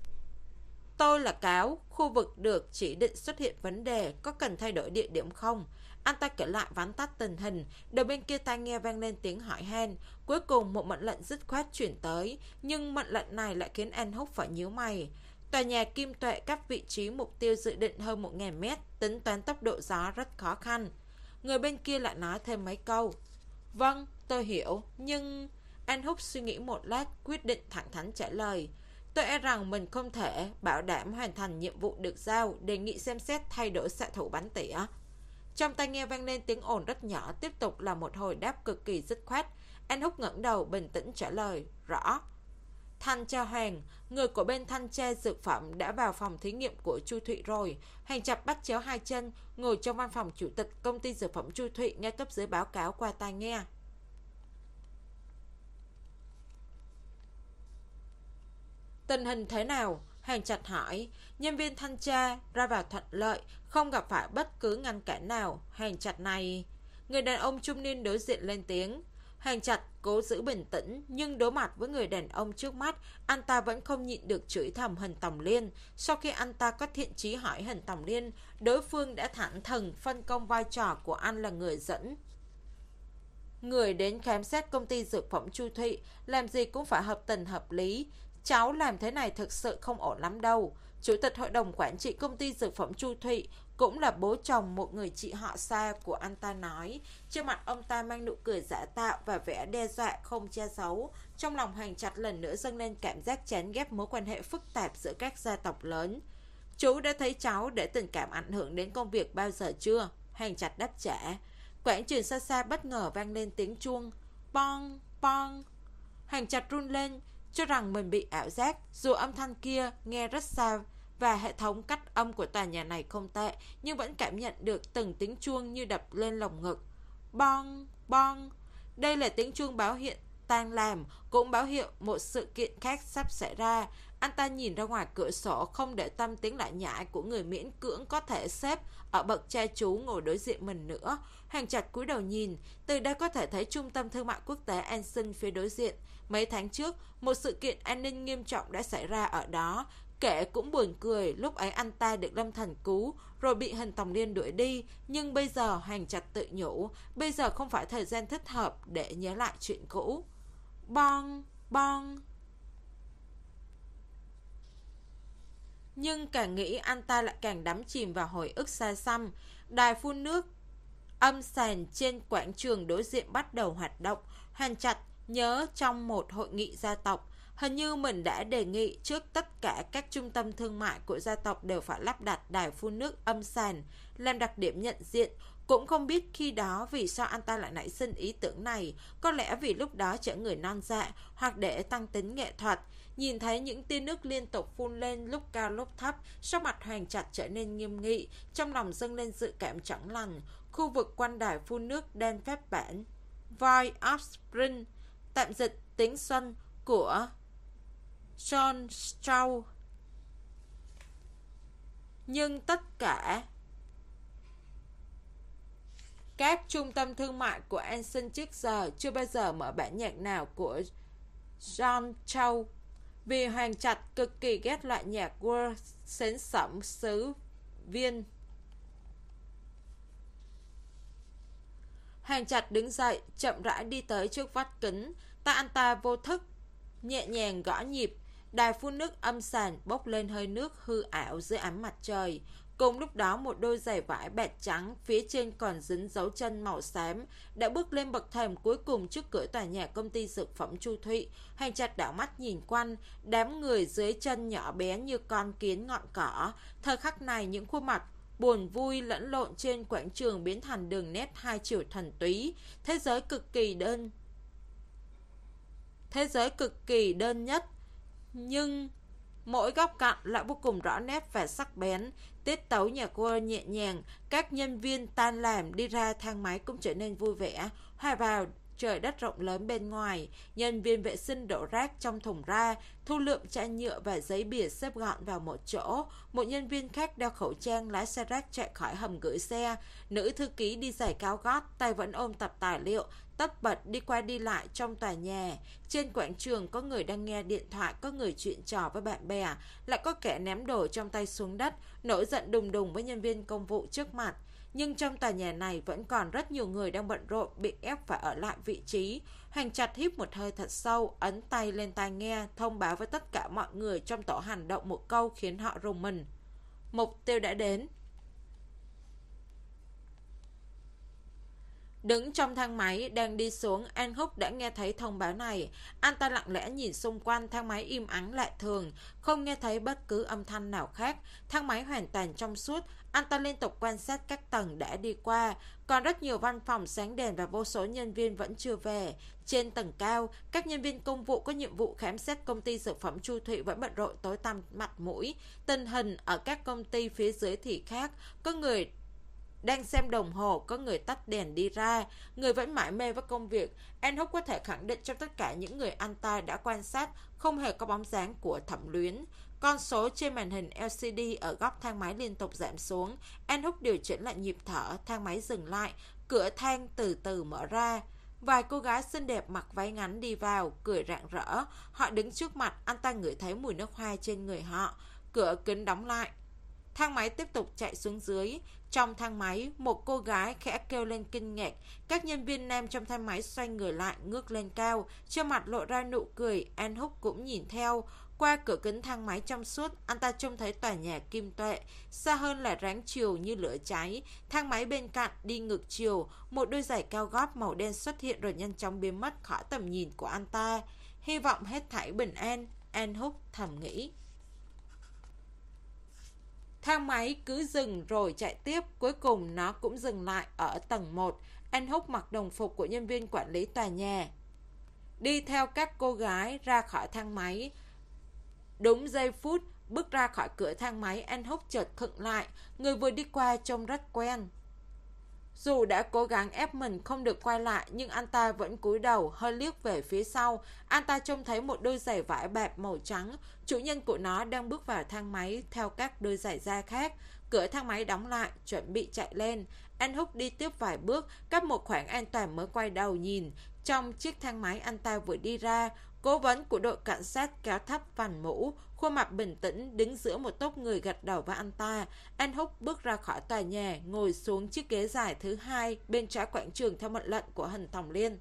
Tôi là cáo, khu vực được chỉ định xuất hiện vấn đề, có cần thay đổi địa điểm không? Anh ta kể lại vắn tắt tình hình. Đầu bên kia tai nghe vang lên tiếng hỏi han. Cuối cùng một mệnh lệnh dứt khoát chuyển tới, nhưng mệnh lệnh này lại khiến anh Húc phải nhíu mày. Tòa nhà Kim Tuệ cách vị trí mục tiêu dự định hơn một nghìn mét, tính toán tốc độ gió rất khó khăn. Người bên kia lại nói thêm mấy câu. Vâng, tôi hiểu, nhưng... Anh Húc suy nghĩ một lát, quyết định thẳng thắn trả lời. Tôi e rằng mình không thể bảo đảm hoàn thành nhiệm vụ được giao, đề nghị xem xét thay đổi xạ thủ bắn tỉa. Trong tai nghe vang lên tiếng ồn rất nhỏ, tiếp tục là một hồi đáp cực kỳ dứt khoát. Anh Húc ngẩng đầu bình tĩnh trả lời. Rõ. Thanh tra Hoàng, người của bên thanh tra dược phẩm đã vào phòng thí nghiệm của Chu Thụy rồi. Hành chập bắt chéo hai chân, ngồi trong văn phòng chủ tịch công ty dược phẩm Chu Thụy, nghe cấp dưới báo cáo qua tai nghe. Tình hình thế nào? Hành Trạch hỏi. Nhân viên thanh tra ra vào thuận lợi, không gặp phải bất cứ ngăn cản nào. Hành Trạch này... Người đàn ông trung niên đối diện lên tiếng. Hành Trạch cố giữ bình tĩnh, nhưng đối mặt với người đàn ông trước mắt, anh ta vẫn không nhịn được chửi thầm hình Tòng Liên. Sau khi anh ta có thiện chí hỏi hình Tòng Liên, đối phương đã thẳng thừng phân công vai trò của anh là người dẫn người đến khám xét công ty dược phẩm Chu Thụy, làm gì cũng phải hợp tình hợp lý. Cháu làm thế này thực sự không ổn lắm đâu. Chủ tịch hội đồng quản trị công ty dược phẩm Chu Thụy, cũng là bố chồng một người chị họ xa của anh ta nói. Trên mặt ông ta mang nụ cười giả tạo và vẻ đe dọa không che giấu. Trong lòng Hành Trạch lần nữa dâng lên cảm giác chán ghét mối quan hệ phức tạp giữa các gia tộc lớn. Chú đã thấy cháu để tình cảm ảnh hưởng đến công việc bao giờ chưa? Hành Trạch đáp trả. Quảng trường xa xa bất ngờ vang lên tiếng chuông. Pong, pong. Hành Trạch run lên, cho rằng mình bị ảo giác, dù âm thanh kia nghe rất xa và hệ thống cắt âm của tòa nhà này không tệ, nhưng vẫn cảm nhận được từng tiếng chuông như đập lên lồng ngực. Bong, bong. Đây là tiếng chuông báo hiện tan làm, cũng báo hiệu một sự kiện khác sắp xảy ra. Anh ta nhìn ra ngoài cửa sổ, không để tâm tiếng lại nhải của người miễn cưỡng có thể xếp ở bậc cha chú ngồi đối diện mình nữa. Hành Trạch cúi đầu nhìn, từ đây có thể thấy trung tâm thương mại quốc tế An Sinh phía đối diện. Mấy tháng trước, một sự kiện an ninh nghiêm trọng đã xảy ra ở đó. Kể cũng buồn cười, lúc ấy anh ta được Lâm Thần cứu, rồi bị hình Tòng Liên đuổi đi. Nhưng bây giờ Hành Trạch tự nhủ, bây giờ không phải thời gian thích hợp để nhớ lại chuyện cũ. Bong, bong. Nhưng càng nghĩ anh ta lại càng đắm chìm vào hồi ức xa xăm. Đài phun nước âm sàn trên quảng trường đối diện bắt đầu hoạt động. Hành Trạch nhớ trong một hội nghị gia tộc, hình như mình đã đề nghị trước tất cả các trung tâm thương mại của gia tộc đều phải lắp đặt đài phun nước âm sàn làm đặc điểm nhận diện. Cũng không biết khi đó vì sao anh ta lại nảy sinh ý tưởng này, có lẽ vì lúc đó trẻ người non dạ, hoặc để tăng tính nghệ thuật. Nhìn thấy những tia nước liên tục phun lên lúc cao lúc thấp, sắc mặt Hoàng Trạch trở nên nghiêm nghị, trong lòng dâng lên dự cảm chẳng lành. Khu vực quanh đài phun nước đen phép bản Void of Spring, tạm dịch tiếng xuân của John Strauss. Nhưng tất cả các trung tâm thương mại của Anson trước giờ chưa bao giờ mở bản nhạc nào của John Strauss, vì Hoàng Trạch cực kỳ ghét loại nhạc world xến sẩm xứ viên. Hoàng Trạch đứng dậy, chậm rãi đi tới trước vách kính, tay anh ta vô thức nhẹ nhàng gõ nhịp. Đài phun nước âm sàn bốc lên hơi nước hư ảo dưới ánh mặt trời. Cùng lúc đó, một đôi giày vải bẹt trắng, phía trên còn dính dấu chân màu xám, đã bước lên bậc thềm cuối cùng trước cửa tòa nhà công ty dược phẩm Chu Thụy. Hoàng Trạch đảo mắt nhìn quanh, đám người dưới chân nhỏ bé như con kiến ngọn cỏ. Thời khắc này, những khuôn mặt buồn vui lẫn lộn trên quảng trường biến thành đường nét hai chiều thuần túy. Thế giới cực kỳ đơn Thế giới cực kỳ đơn nhất, nhưng mỗi góc cạnh lại vô cùng rõ nét và sắc bén. Tiết tấu nhạc world nhẹ nhàng, các nhân viên tan làm đi ra thang máy cũng trở nên vui vẻ, hòa vào trời đất rộng lớn bên ngoài. Nhân viên vệ sinh đổ rác trong thùng ra, thu lượm chai nhựa và giấy bìa xếp gọn vào một chỗ. Một nhân viên khác đeo khẩu trang lái xe rác chạy khỏi hầm gửi xe. Nữ thư ký đi giày cao gót, tay vẫn ôm tập tài liệu, tất bật đi qua đi lại trong tòa nhà. Trên quảng trường có người đang nghe điện thoại, có người chuyện trò với bạn bè, lại có kẻ ném đồ trong tay xuống đất, nổi giận đùng đùng với nhân viên công vụ trước mặt. Nhưng trong tòa nhà này vẫn còn rất nhiều người đang bận rộn, bị ép phải ở lại vị trí. Hoàng Trạch hít một hơi thật sâu, ấn tay lên tai nghe, thông báo với tất cả mọi người trong tổ hành động một câu khiến họ rùng mình. Mục tiêu đã đến. Đứng trong thang máy đang đi xuống, Anh Húc đã nghe thấy thông báo này. Anh ta lặng lẽ nhìn xung quanh, thang máy im ắng lạ thường, không nghe thấy bất cứ âm thanh nào khác. Thang máy hoàn toàn trong suốt. Anh ta liên tục quan sát các tầng đã đi qua. Còn rất nhiều văn phòng sáng đèn và vô số nhân viên vẫn chưa về. Trên tầng cao, các nhân viên công vụ có nhiệm vụ khám xét công ty dược phẩm Chu Thụy vẫn bận rộn tối tăm mặt mũi. Tình hình ở các công ty phía dưới thì khác. Có người đang xem đồng hồ, có người tắt đèn đi ra, người vẫn mải mê với công việc. Anh Húc có thể khẳng định trong tất cả những người anh ta đã quan sát, không hề có bóng dáng của Thẩm Luyến. Con số trên màn hình lờ xê đê ở góc thang máy liên tục giảm xuống. Anh Húc điều chỉnh lại nhịp thở, thang máy dừng lại, cửa thang từ từ mở ra. Vài cô gái xinh đẹp mặc váy ngắn đi vào, cười rạng rỡ. Họ đứng trước mặt, anh ta ngửi thấy mùi nước hoa trên người họ. Cửa kính đóng lại. Thang máy tiếp tục chạy xuống dưới. Trong thang máy, một cô gái khẽ kêu lên kinh ngạc. Các nhân viên nam trong thang máy xoay người lại, ngước lên cao, trên mặt lộ ra nụ cười. An Húc cũng nhìn theo. Qua cửa kính thang máy trong suốt, anh ta trông thấy tòa nhà Kim Tuệ. Xa hơn là ráng chiều như lửa cháy. Thang máy bên cạnh đi ngược chiều. Một đôi giày cao gót màu đen xuất hiện rồi nhanh chóng biến mất khỏi tầm nhìn của anh ta. Hy vọng hết thảy bình an, An Húc thầm nghĩ. Thang máy cứ dừng rồi chạy tiếp, cuối cùng nó cũng dừng lại ở tầng một. Anh Húc mặc đồng phục của nhân viên quản lý tòa nhà, đi theo các cô gái ra khỏi thang máy. Đúng giây phút bước ra khỏi cửa thang máy, anh Húc chợt khựng lại. Người vừa đi qua trông rất quen. Dù đã cố gắng ép mình không được quay lại, nhưng anh ta vẫn cúi đầu, hơi liếc về phía sau. Anh ta trông thấy một đôi giày vải bạc màu trắng. Chủ nhân của nó đang bước vào thang máy theo các đôi giày da khác. Cửa thang máy đóng lại, chuẩn bị chạy lên. Anh Húc đi tiếp vài bước, cách một khoảng an toàn mới quay đầu nhìn. Trong chiếc thang máy anh ta vừa đi ra, cố vấn của đội cảnh sát kéo thấp vành mũ, khuôn mặt bình tĩnh đứng giữa một tốp người gật đầu với anh ta. Anh Húc bước ra khỏi tòa nhà, ngồi xuống chiếc ghế dài thứ hai bên trái quảng trường theo mệnh lệnh của Hình Tòng Liên.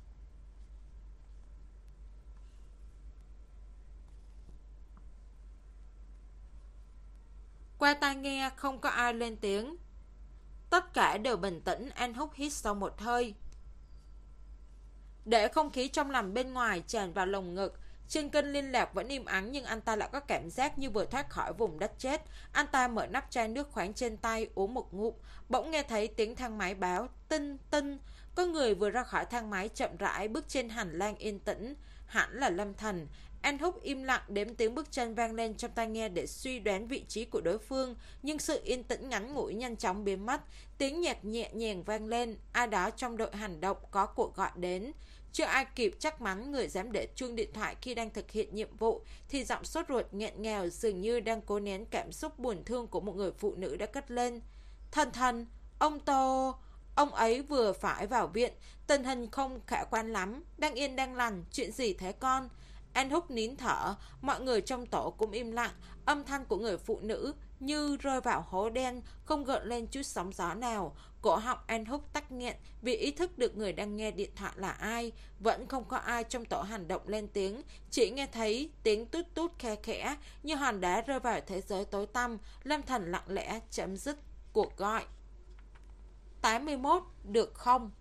Qua tai nghe không có ai lên tiếng. Tất cả đều bình tĩnh. Anh Húc hít sâu một hơi, để không khí trong lành bên ngoài tràn vào lồng ngực. Trên kênh liên lạc vẫn im ắng nhưng anh ta lại có cảm giác như vừa thoát khỏi vùng đất chết. Anh ta mở nắp chai nước khoáng trên tay uống một ngụm, bỗng nghe thấy tiếng thang máy báo tinh tinh. Có người vừa ra khỏi thang máy chậm rãi bước trên hành lang yên tĩnh, hẳn là Lâm Thành. Anh Húc im lặng đếm tiếng bước chân vang lên trong tai nghe để suy đoán vị trí của đối phương, nhưng sự yên tĩnh ngắn ngủi nhanh chóng biến mất. Tiếng nhạc nhẹ nhàng vang lên, ai đó trong đội hành động có cuộc gọi đến. Chưa ai kịp trách mắng người dám để chuông điện thoại khi đang thực hiện nhiệm vụ thì giọng sốt ruột nghẹn ngào dường như đang cố nén cảm xúc buồn thương của một người phụ nữ đã cất lên. Thần thần, ông Tô, ông ấy vừa phải vào viện, tình hình không khả quan lắm, đang yên đang lành, chuyện gì thế con? Anh Húc nín thở, mọi người trong tổ cũng im lặng, âm thanh của người phụ nữ như rơi vào hố đen, không gợn lên chút sóng gió nào. Cổ họng Anh Húc tắc nghẹn vì ý thức được người đang nghe điện thoại là ai. Vẫn không có ai trong tổ hành động lên tiếng, chỉ nghe thấy tiếng tút tút khe khẽ như hòn đá rơi vào thế giới tối tăm. Lâm Thành lặng lẽ chấm dứt cuộc gọi. tám mươi mốt, được không?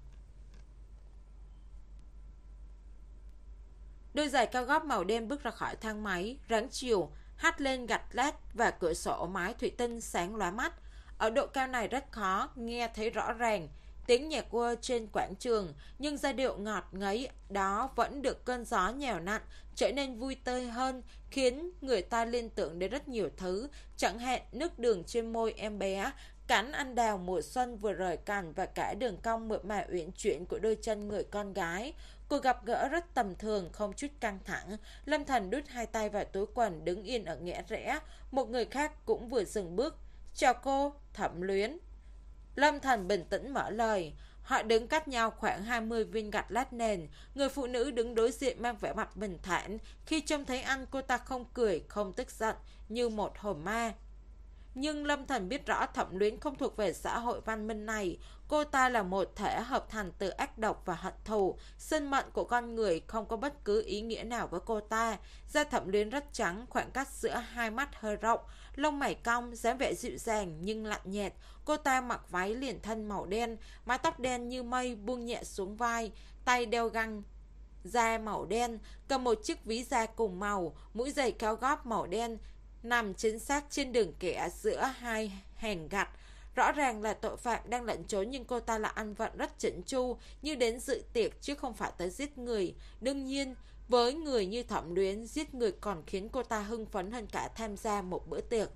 Đôi giày cao gót màu đen bước ra khỏi thang máy, ráng chiều, hắt lên gạch lát và cửa sổ mái thủy tinh sáng lóa mắt. Ở độ cao này rất khó nghe thấy rõ ràng tiếng nhạc quơ trên quảng trường, nhưng giai điệu ngọt ngấy đó vẫn được cơn gió nhào nặn trở nên vui tươi hơn, khiến người ta liên tưởng đến rất nhiều thứ, chẳng hạn nước đường trên môi em bé, cánh anh đào mùa xuân vừa rời cành và cả đường cong mượt mà uyển chuyển của đôi chân người con gái. Cuộc gặp gỡ rất tầm thường, không chút căng thẳng. Lâm Thành đút hai tay vào túi quần, đứng yên ở ngẽ rẽ. Một người khác cũng vừa dừng bước. Chào cô, Thẩm Luyến. Lâm Thành bình tĩnh mở lời. Họ đứng cách nhau khoảng hai mươi viên gạch lát nền. Người phụ nữ đứng đối diện mang vẻ mặt bình thản. Khi trông thấy anh, cô ta không cười, không tức giận, như một hồn ma. Nhưng Lâm Thành biết rõ Thẩm Luyến không thuộc về xã hội văn minh này. Cô ta là một thể hợp thành từ ác độc và hận thù. Sinh mệnh của con người không có bất cứ ý nghĩa nào với cô ta. Da Thẩm Luyến rất trắng, khoảng cách giữa hai mắt hơi rộng, lông mày cong, dáng vẻ dịu dàng nhưng lạnh nhạt. Cô ta mặc váy liền thân màu đen, mái tóc đen như mây buông nhẹ xuống vai, tay đeo găng da màu đen, cầm một chiếc ví da cùng màu, mũi giày cao gót màu đen nằm chính xác trên đường kẻ giữa hai hàng gạch. Rõ ràng là tội phạm đang lẩn trốn, nhưng cô ta là ăn vận rất chỉnh chu, như đến dự tiệc chứ không phải tới giết người. Đương nhiên, với người như Thẩm Luyến, giết người còn khiến cô ta hưng phấn hơn cả tham gia một bữa tiệc.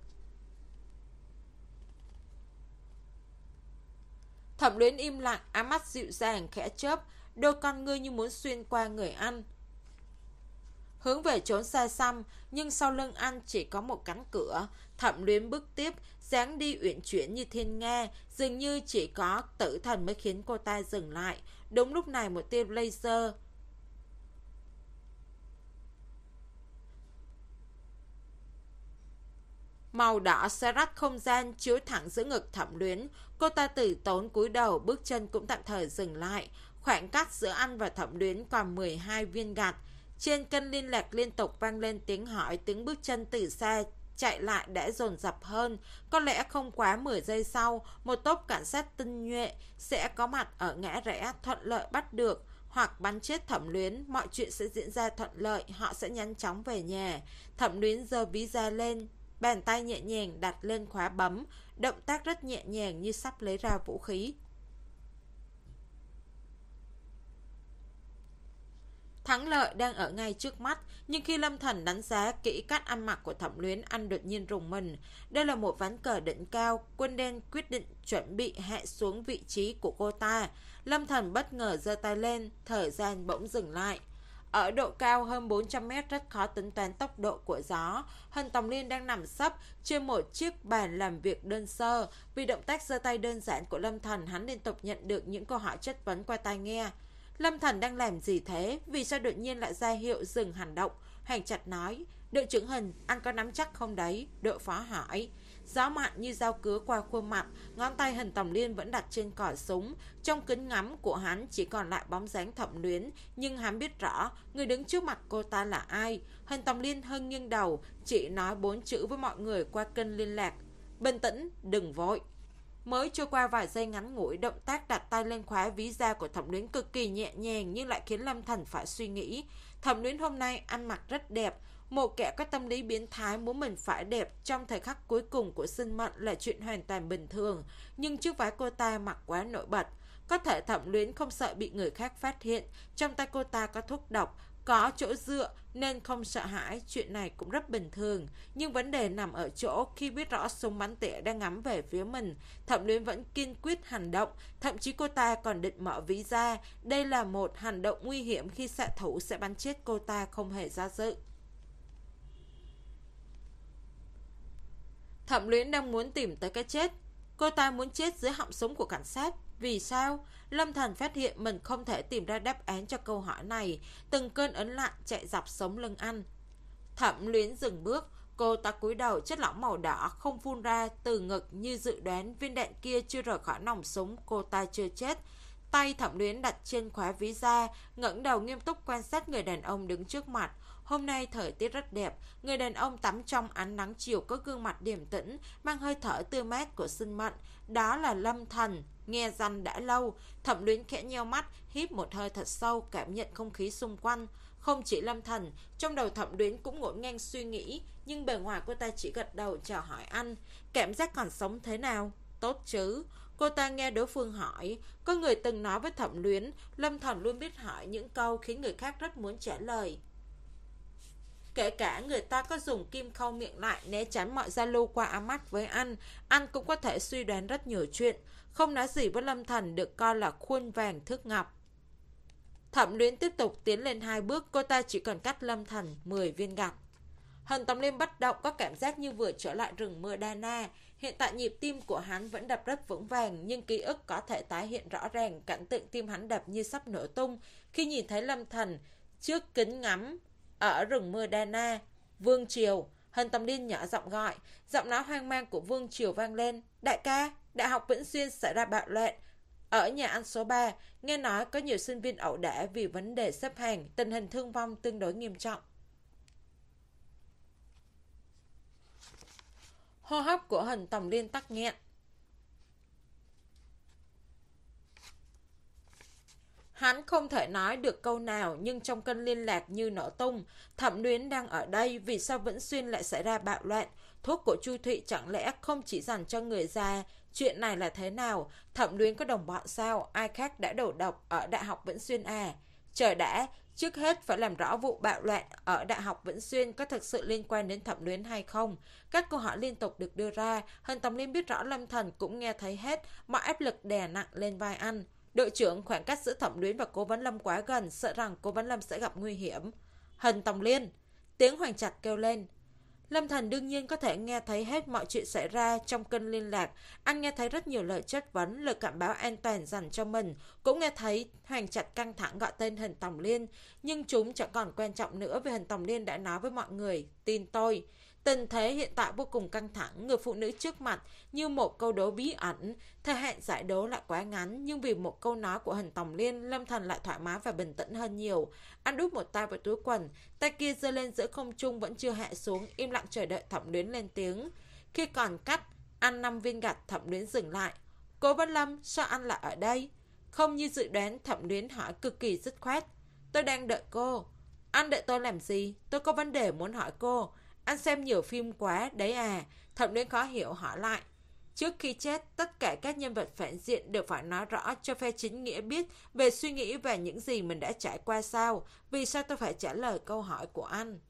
Thẩm Luyến im lặng, áng mắt dịu dàng khẽ chớp, đôi con ngươi như muốn xuyên qua người anh, hướng về trốn xa xăm, nhưng sau lưng anh chỉ có một cánh cửa. Thẩm Luyến bước tiếp, dáng đi uyển chuyển như thiên nga, dường như chỉ có tử thần mới khiến cô ta dừng lại. Đúng lúc này một tia laser màu đỏ xé rách không gian chiếu thẳng giữa ngực Thẩm Luyến. Cô ta từ tốn cúi đầu, bước chân cũng tạm thời dừng lại. Khoảng cách giữa anh và Thẩm Luyến còn mười hai viên gạch. Trên kênh liên lạc liên tục vang lên tiếng hỏi, tiếng bước chân từ xa chạy lại đã dồn dập hơn. Có lẽ không quá mười giây sau, một tốp cảnh sát tinh nhuệ sẽ có mặt ở ngã rẽ, thuận lợi bắt được hoặc bắn chết Thẩm Luyến. Mọi chuyện sẽ diễn ra thuận lợi, họ sẽ nhanh chóng về nhà. Thẩm Luyến giơ ví da lên, bàn tay nhẹ nhàng đặt lên khóa bấm, động tác rất nhẹ nhàng như sắp lấy ra vũ khí. Thắng lợi đang ở ngay trước mắt, nhưng khi Lâm Thành đánh giá kỹ cách ăn mặc của Thẩm Luyến, anh đột nhiên rùng mình. Đây là một ván cờ đỉnh cao, quân đen quyết định chuẩn bị hạ xuống vị trí của cô ta. Lâm Thành bất ngờ giơ tay lên, thời gian bỗng dừng lại. Ở độ cao hơn bốn trăm mét rất khó tính toán tốc độ của gió. Hân Tòng Liên đang nằm sấp trên một chiếc bàn làm việc đơn sơ. Vì động tác giơ tay đơn giản của Lâm Thành, hắn liên tục nhận được những câu hỏi chất vấn qua tai nghe. Lâm Thành đang làm gì thế? Vì sao đột nhiên lại ra hiệu dừng hành động? Hoàng Trạch nói, đội trưởng Hình, anh có nắm chắc không đấy? Đội phó hỏi. Gió mạnh như dao cứa qua khuôn mặt, ngón tay Hân Tòng Liên vẫn đặt trên cò súng. Trong kính ngắm của hắn chỉ còn lại bóng dáng Thẩm Luyến, nhưng hắn biết rõ người đứng trước mặt cô ta là ai. Hân Tòng Liên hơi nghiêng đầu, chỉ nói bốn chữ với mọi người qua kênh liên lạc. Bình tĩnh, đừng vội. Mới trôi qua vài giây ngắn ngủi, động tác đặt tay lên khóa ví da của Thẩm Luyến cực kỳ nhẹ nhàng nhưng lại khiến Lâm Thành phải suy nghĩ. Thẩm Luyến hôm nay ăn mặc rất đẹp. Một kẻ có tâm lý biến thái muốn mình phải đẹp trong thời khắc cuối cùng của sinh mệnh là chuyện hoàn toàn bình thường. Nhưng chiếc váy cô ta mặc quá nổi bật. Có thể Thẩm Luyến không sợ bị người khác phát hiện. Trong tay cô ta có thuốc độc, có chỗ dựa nên không sợ hãi, chuyện này cũng rất bình thường. Nhưng vấn đề nằm ở chỗ khi biết rõ súng bắn tỉa đang ngắm về phía mình, Thẩm Luyến vẫn kiên quyết hành động. Thậm chí cô ta còn định mở ví ra. Đây là một hành động nguy hiểm khi xạ thủ sẽ bắn chết cô ta không hề do dự. Thẩm Luyến đang muốn tìm tới cái chết. Cô ta muốn chết dưới họng súng của cảnh sát. Vì sao? Lâm Thần phát hiện mình không thể tìm ra đáp án cho câu hỏi này. Từng cơn ấn lạnh chạy dọc sống lưng anh. Thẩm Luyến dừng bước. Cô ta cúi đầu, chất lỏng màu đỏ không phun ra từ ngực như dự đoán. Viên đạn kia chưa rời khỏi nòng súng. Cô ta chưa chết. Tay Thẩm Luyến đặt trên khóa ví da, ngẩng đầu nghiêm túc quan sát người đàn ông đứng trước mặt. Hôm nay thời tiết rất đẹp. Người đàn ông tắm trong ánh nắng chiều, có gương mặt điềm tĩnh, mang hơi thở tươi mát của sinh mệnh. Đó là Lâm Thần. Nghe danh đã lâu. Thẩm Luyến khẽ nheo mắt, hít một hơi thật sâu, cảm nhận không khí xung quanh. Không chỉ Lâm Thần, trong đầu Thẩm Luyến cũng ngổn ngang suy nghĩ, nhưng bề ngoài cô ta chỉ gật đầu chào hỏi anh. Cảm giác còn sống thế nào? Tốt chứ? Cô ta nghe đối phương hỏi. Có người từng nói với Thẩm Luyến, Lâm Thần luôn biết hỏi những câu khiến người khác rất muốn trả lời. Kể cả người ta có dùng kim khâu miệng lại, né tránh mọi giao lưu qua ám mắt với anh, anh cũng có thể suy đoán rất nhiều chuyện. Không nói gì với Lâm Thần được coi là khuôn vàng thước ngọc. Thẩm Luyến tiếp tục tiến lên hai bước. Cô ta chỉ cần cách Lâm Thần mười viên gạch. Hần Tầm Liêm bất động, có cảm giác như vừa trở lại rừng mưa Đana. Hiện tại nhịp tim của hắn vẫn đập rất vững vàng, nhưng ký ức có thể tái hiện rõ ràng cảnh tượng tim hắn đập như sắp nổ tung khi nhìn thấy Lâm Thần trước kính ngắm ở rừng mưa Đana. Vương Triều. Hần Tầm Liêm nhỏ giọng gọi. Giọng nói hoang mang của Vương Triều vang lên. Đại ca, Đại học Vĩnh Xuyên xảy ra bạo loạn ở nhà ăn số ba. Nghe nói có nhiều sinh viên ẩu đả vì vấn đề xếp hàng. Tình hình thương vong tương đối nghiêm trọng. Hô hấp của Hần Tầm Liêm tắc nghẹn. Hắn không thể nói được câu nào, nhưng trong cơn liên lạc như nổ tung. Thẩm Luyến đang ở đây, vì sao Vĩnh Xuyên lại xảy ra bạo loạn? Thuốc của Chu Thụy chẳng lẽ không chỉ dành cho người già? Chuyện này là thế nào? Thẩm Luyến có đồng bọn sao? Ai khác đã đổ độc ở Đại học Vĩnh Xuyên à? Chờ đã, trước hết phải làm rõ vụ bạo loạn ở Đại học Vĩnh Xuyên có thực sự liên quan đến Thẩm Luyến hay không? Các câu hỏi liên tục được đưa ra. Hân Tầm Liêm biết rõ Lâm Thần cũng nghe thấy hết, mọi áp lực đè nặng lên vai anh. Đội trưởng, khoảng cách giữa Thẩm Luyến và Cố Vấn Lâm quá gần, sợ rằng Cố Vấn Lâm sẽ gặp nguy hiểm. Hân Tòng Liên, tiếng Hoành Trạch kêu lên. Lâm Thần đương nhiên có thể nghe thấy hết mọi chuyện xảy ra trong kênh liên lạc. Anh nghe thấy rất nhiều lời chất vấn, lời cảm báo an toàn dành cho mình. Cũng nghe thấy Hoành Trạch căng thẳng gọi tên Hân Tòng Liên. Nhưng chúng chẳng còn quan trọng nữa vì Hân Tòng Liên đã nói với mọi người, tin tôi. Tình thế hiện tại vô cùng căng thẳng, người phụ nữ trước mặt như một câu đố bí ẩn. Thời hạn giải đố lại quá ngắn, nhưng vì một câu nói của Hân Tòng Liên, Lâm Thần lại thoải mái và bình tĩnh hơn nhiều. Anh đút một tay vào túi quần, tay kia giơ lên giữa không trung vẫn chưa hạ xuống, im lặng chờ đợi Thẩm Luyến lên tiếng. Khi còn cách ăn năm viên gạch, Thẩm Luyến dừng lại. Cố Vấn Lâm, sao anh lại ở đây? Không như dự đoán, Thẩm Luyến hỏi cực kỳ dứt khoát. Tôi đang đợi cô. Anh đợi tôi làm gì? Tôi có vấn đề muốn hỏi cô. Anh xem nhiều phim quá, đấy à? Thẩm Luyến khó hiểu hỏi lại. Trước khi chết, tất cả các nhân vật phản diện đều phải nói rõ cho phe chính nghĩa biết về suy nghĩ và những gì mình đã trải qua sao. Vì sao tôi phải trả lời câu hỏi của anh?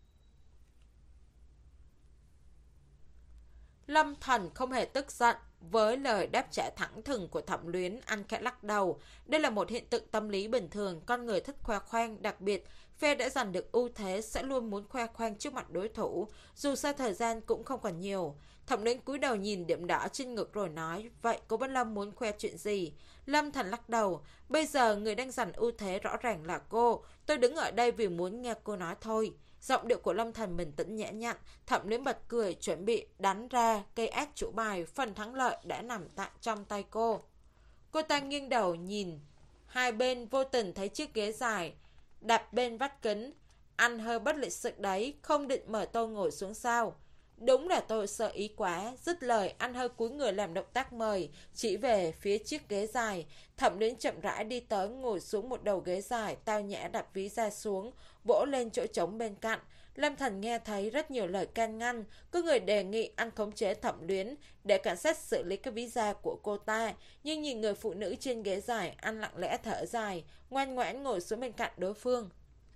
Lâm Thần không hề tức giận với lời đáp trả thẳng thừng của Thẩm Luyến. Anh khẽ lắc đầu. Đây là một hiện tượng tâm lý bình thường. Con người thích khoe khoang, đặc biệt phe đã giành được ưu thế sẽ luôn muốn khoe khoang trước mặt đối thủ, dù sao thời gian cũng không còn nhiều. Thẩm Luyến cúi đầu nhìn điểm đỏ trên ngực rồi nói, vậy Cố Vấn Lâm muốn khoe chuyện gì? Lâm Thần lắc đầu, bây giờ người đang giành ưu thế rõ ràng là cô, tôi đứng ở đây vì muốn nghe cô nói thôi. Giọng điệu của Lâm Thần bình tĩnh nhã nhặn. Thẩm Luyến bật cười, chuẩn bị đánh ra cây ác chủ bài, phần thắng lợi đã nằm tại trong tay cô. Cô ta nghiêng đầu nhìn hai bên, vô tình thấy chiếc ghế dài đặt bên vách kính. Anh hơi bất lịch sự đấy, không định mời tôi ngồi xuống sao? Đúng là tôi sơ ý quá. Dứt lời, anh hơi cúi người làm động tác mời, chỉ về phía chiếc ghế dài. Thẩm Luyến chậm rãi đi tới, ngồi xuống một đầu ghế dài, tao nhã đặt ví da xuống, vỗ lên chỗ trống bên cạnh. Lâm Thần nghe thấy rất nhiều lời can ngăn, có người đề nghị anh khống chế Thẩm Luyến để cảnh sát xử lý cái ví da của cô ta. Nhưng nhìn người phụ nữ trên ghế dài, anh lặng lẽ thở dài, ngoan ngoãn ngồi xuống bên cạnh đối phương.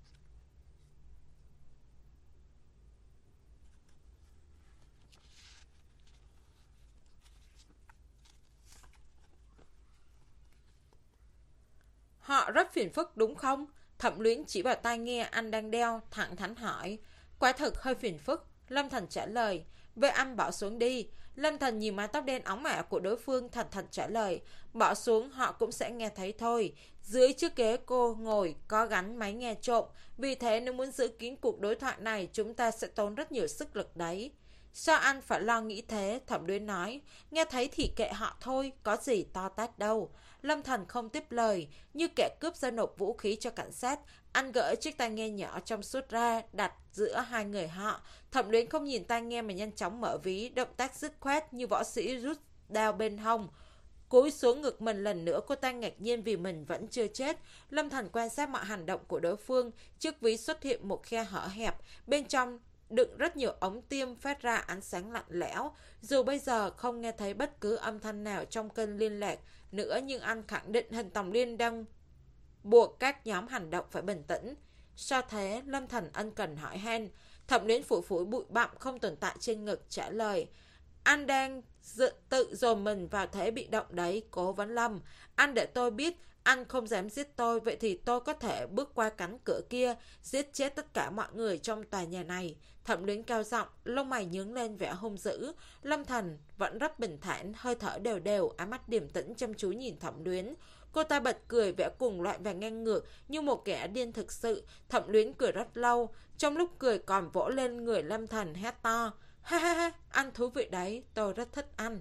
Họ rất phiền phức đúng không? Thẩm Luyến chỉ vào tai nghe anh đang đeo, thẳng thắn hỏi. Quả thực hơi phiền phức, Lâm Thần trả lời. Vậy anh bỏ xuống đi. Lâm Thần nhìn mái tóc đen óng ả của đối phương, thành thật trả lời. Bỏ xuống họ cũng sẽ nghe thấy thôi. Dưới chiếc ghế cô ngồi có gắn máy nghe trộm, vì thế nếu muốn giữ kín cuộc đối thoại này chúng ta sẽ tốn rất nhiều sức lực đấy. Sao anh phải lo nghĩ thế? Thẩm Luyến nói. Nghe thấy thì kệ họ thôi, có gì to tát đâu. Lâm Thần không tiếp lời, như kẻ cướp ra nộp vũ khí cho cảnh sát. Anh gỡ chiếc tai nghe nhỏ trong suốt ra, đặt giữa hai người họ. Thẩm Luyến không nhìn tai nghe mà nhanh chóng mở ví, động tác dứt khoát như võ sĩ rút đao bên hông. Cúi xuống ngực mình lần nữa, cô ta ngạc nhiên vì mình vẫn chưa chết. Lâm Thần quan sát mọi hành động của đối phương. Chiếc ví xuất hiện một khe hở hẹp, bên trong đựng rất nhiều ống tiêm phát ra ánh sáng lạnh lẽo. Dù bây giờ không nghe thấy bất cứ âm thanh nào trong kênh liên lạc nữa, nhưng anh khẳng định hình Tòng Liên đang buộc các nhóm hành động phải bình tĩnh. Sao thế? Lâm Thần ân cần hỏi han. Thẩm Luyến phủi phủi bụi bặm không tồn tại trên ngực trả lời. Anh đang dự, tự dồn mình vào thế bị động đấy, Cố Vấn Lâm. Anh để tôi biết anh không dám giết tôi, vậy thì tôi có thể bước qua cánh cửa kia, giết chết tất cả mọi người trong tòa nhà này. Thẩm Luyến cao giọng, lông mày nhướng lên vẻ hung dữ. Lâm Thần vẫn rất bình thản, hơi thở đều đều, ánh mắt điềm tĩnh chăm chú nhìn Thẩm Luyến. Cô ta bật cười vẻ cùng loại và ngang ngược như một kẻ điên thực sự. Thẩm Luyến cười rất lâu, trong lúc cười còn vỗ lên người Lâm Thần hét to. Ha ha ha, anh thú vị đấy, tôi rất thích anh.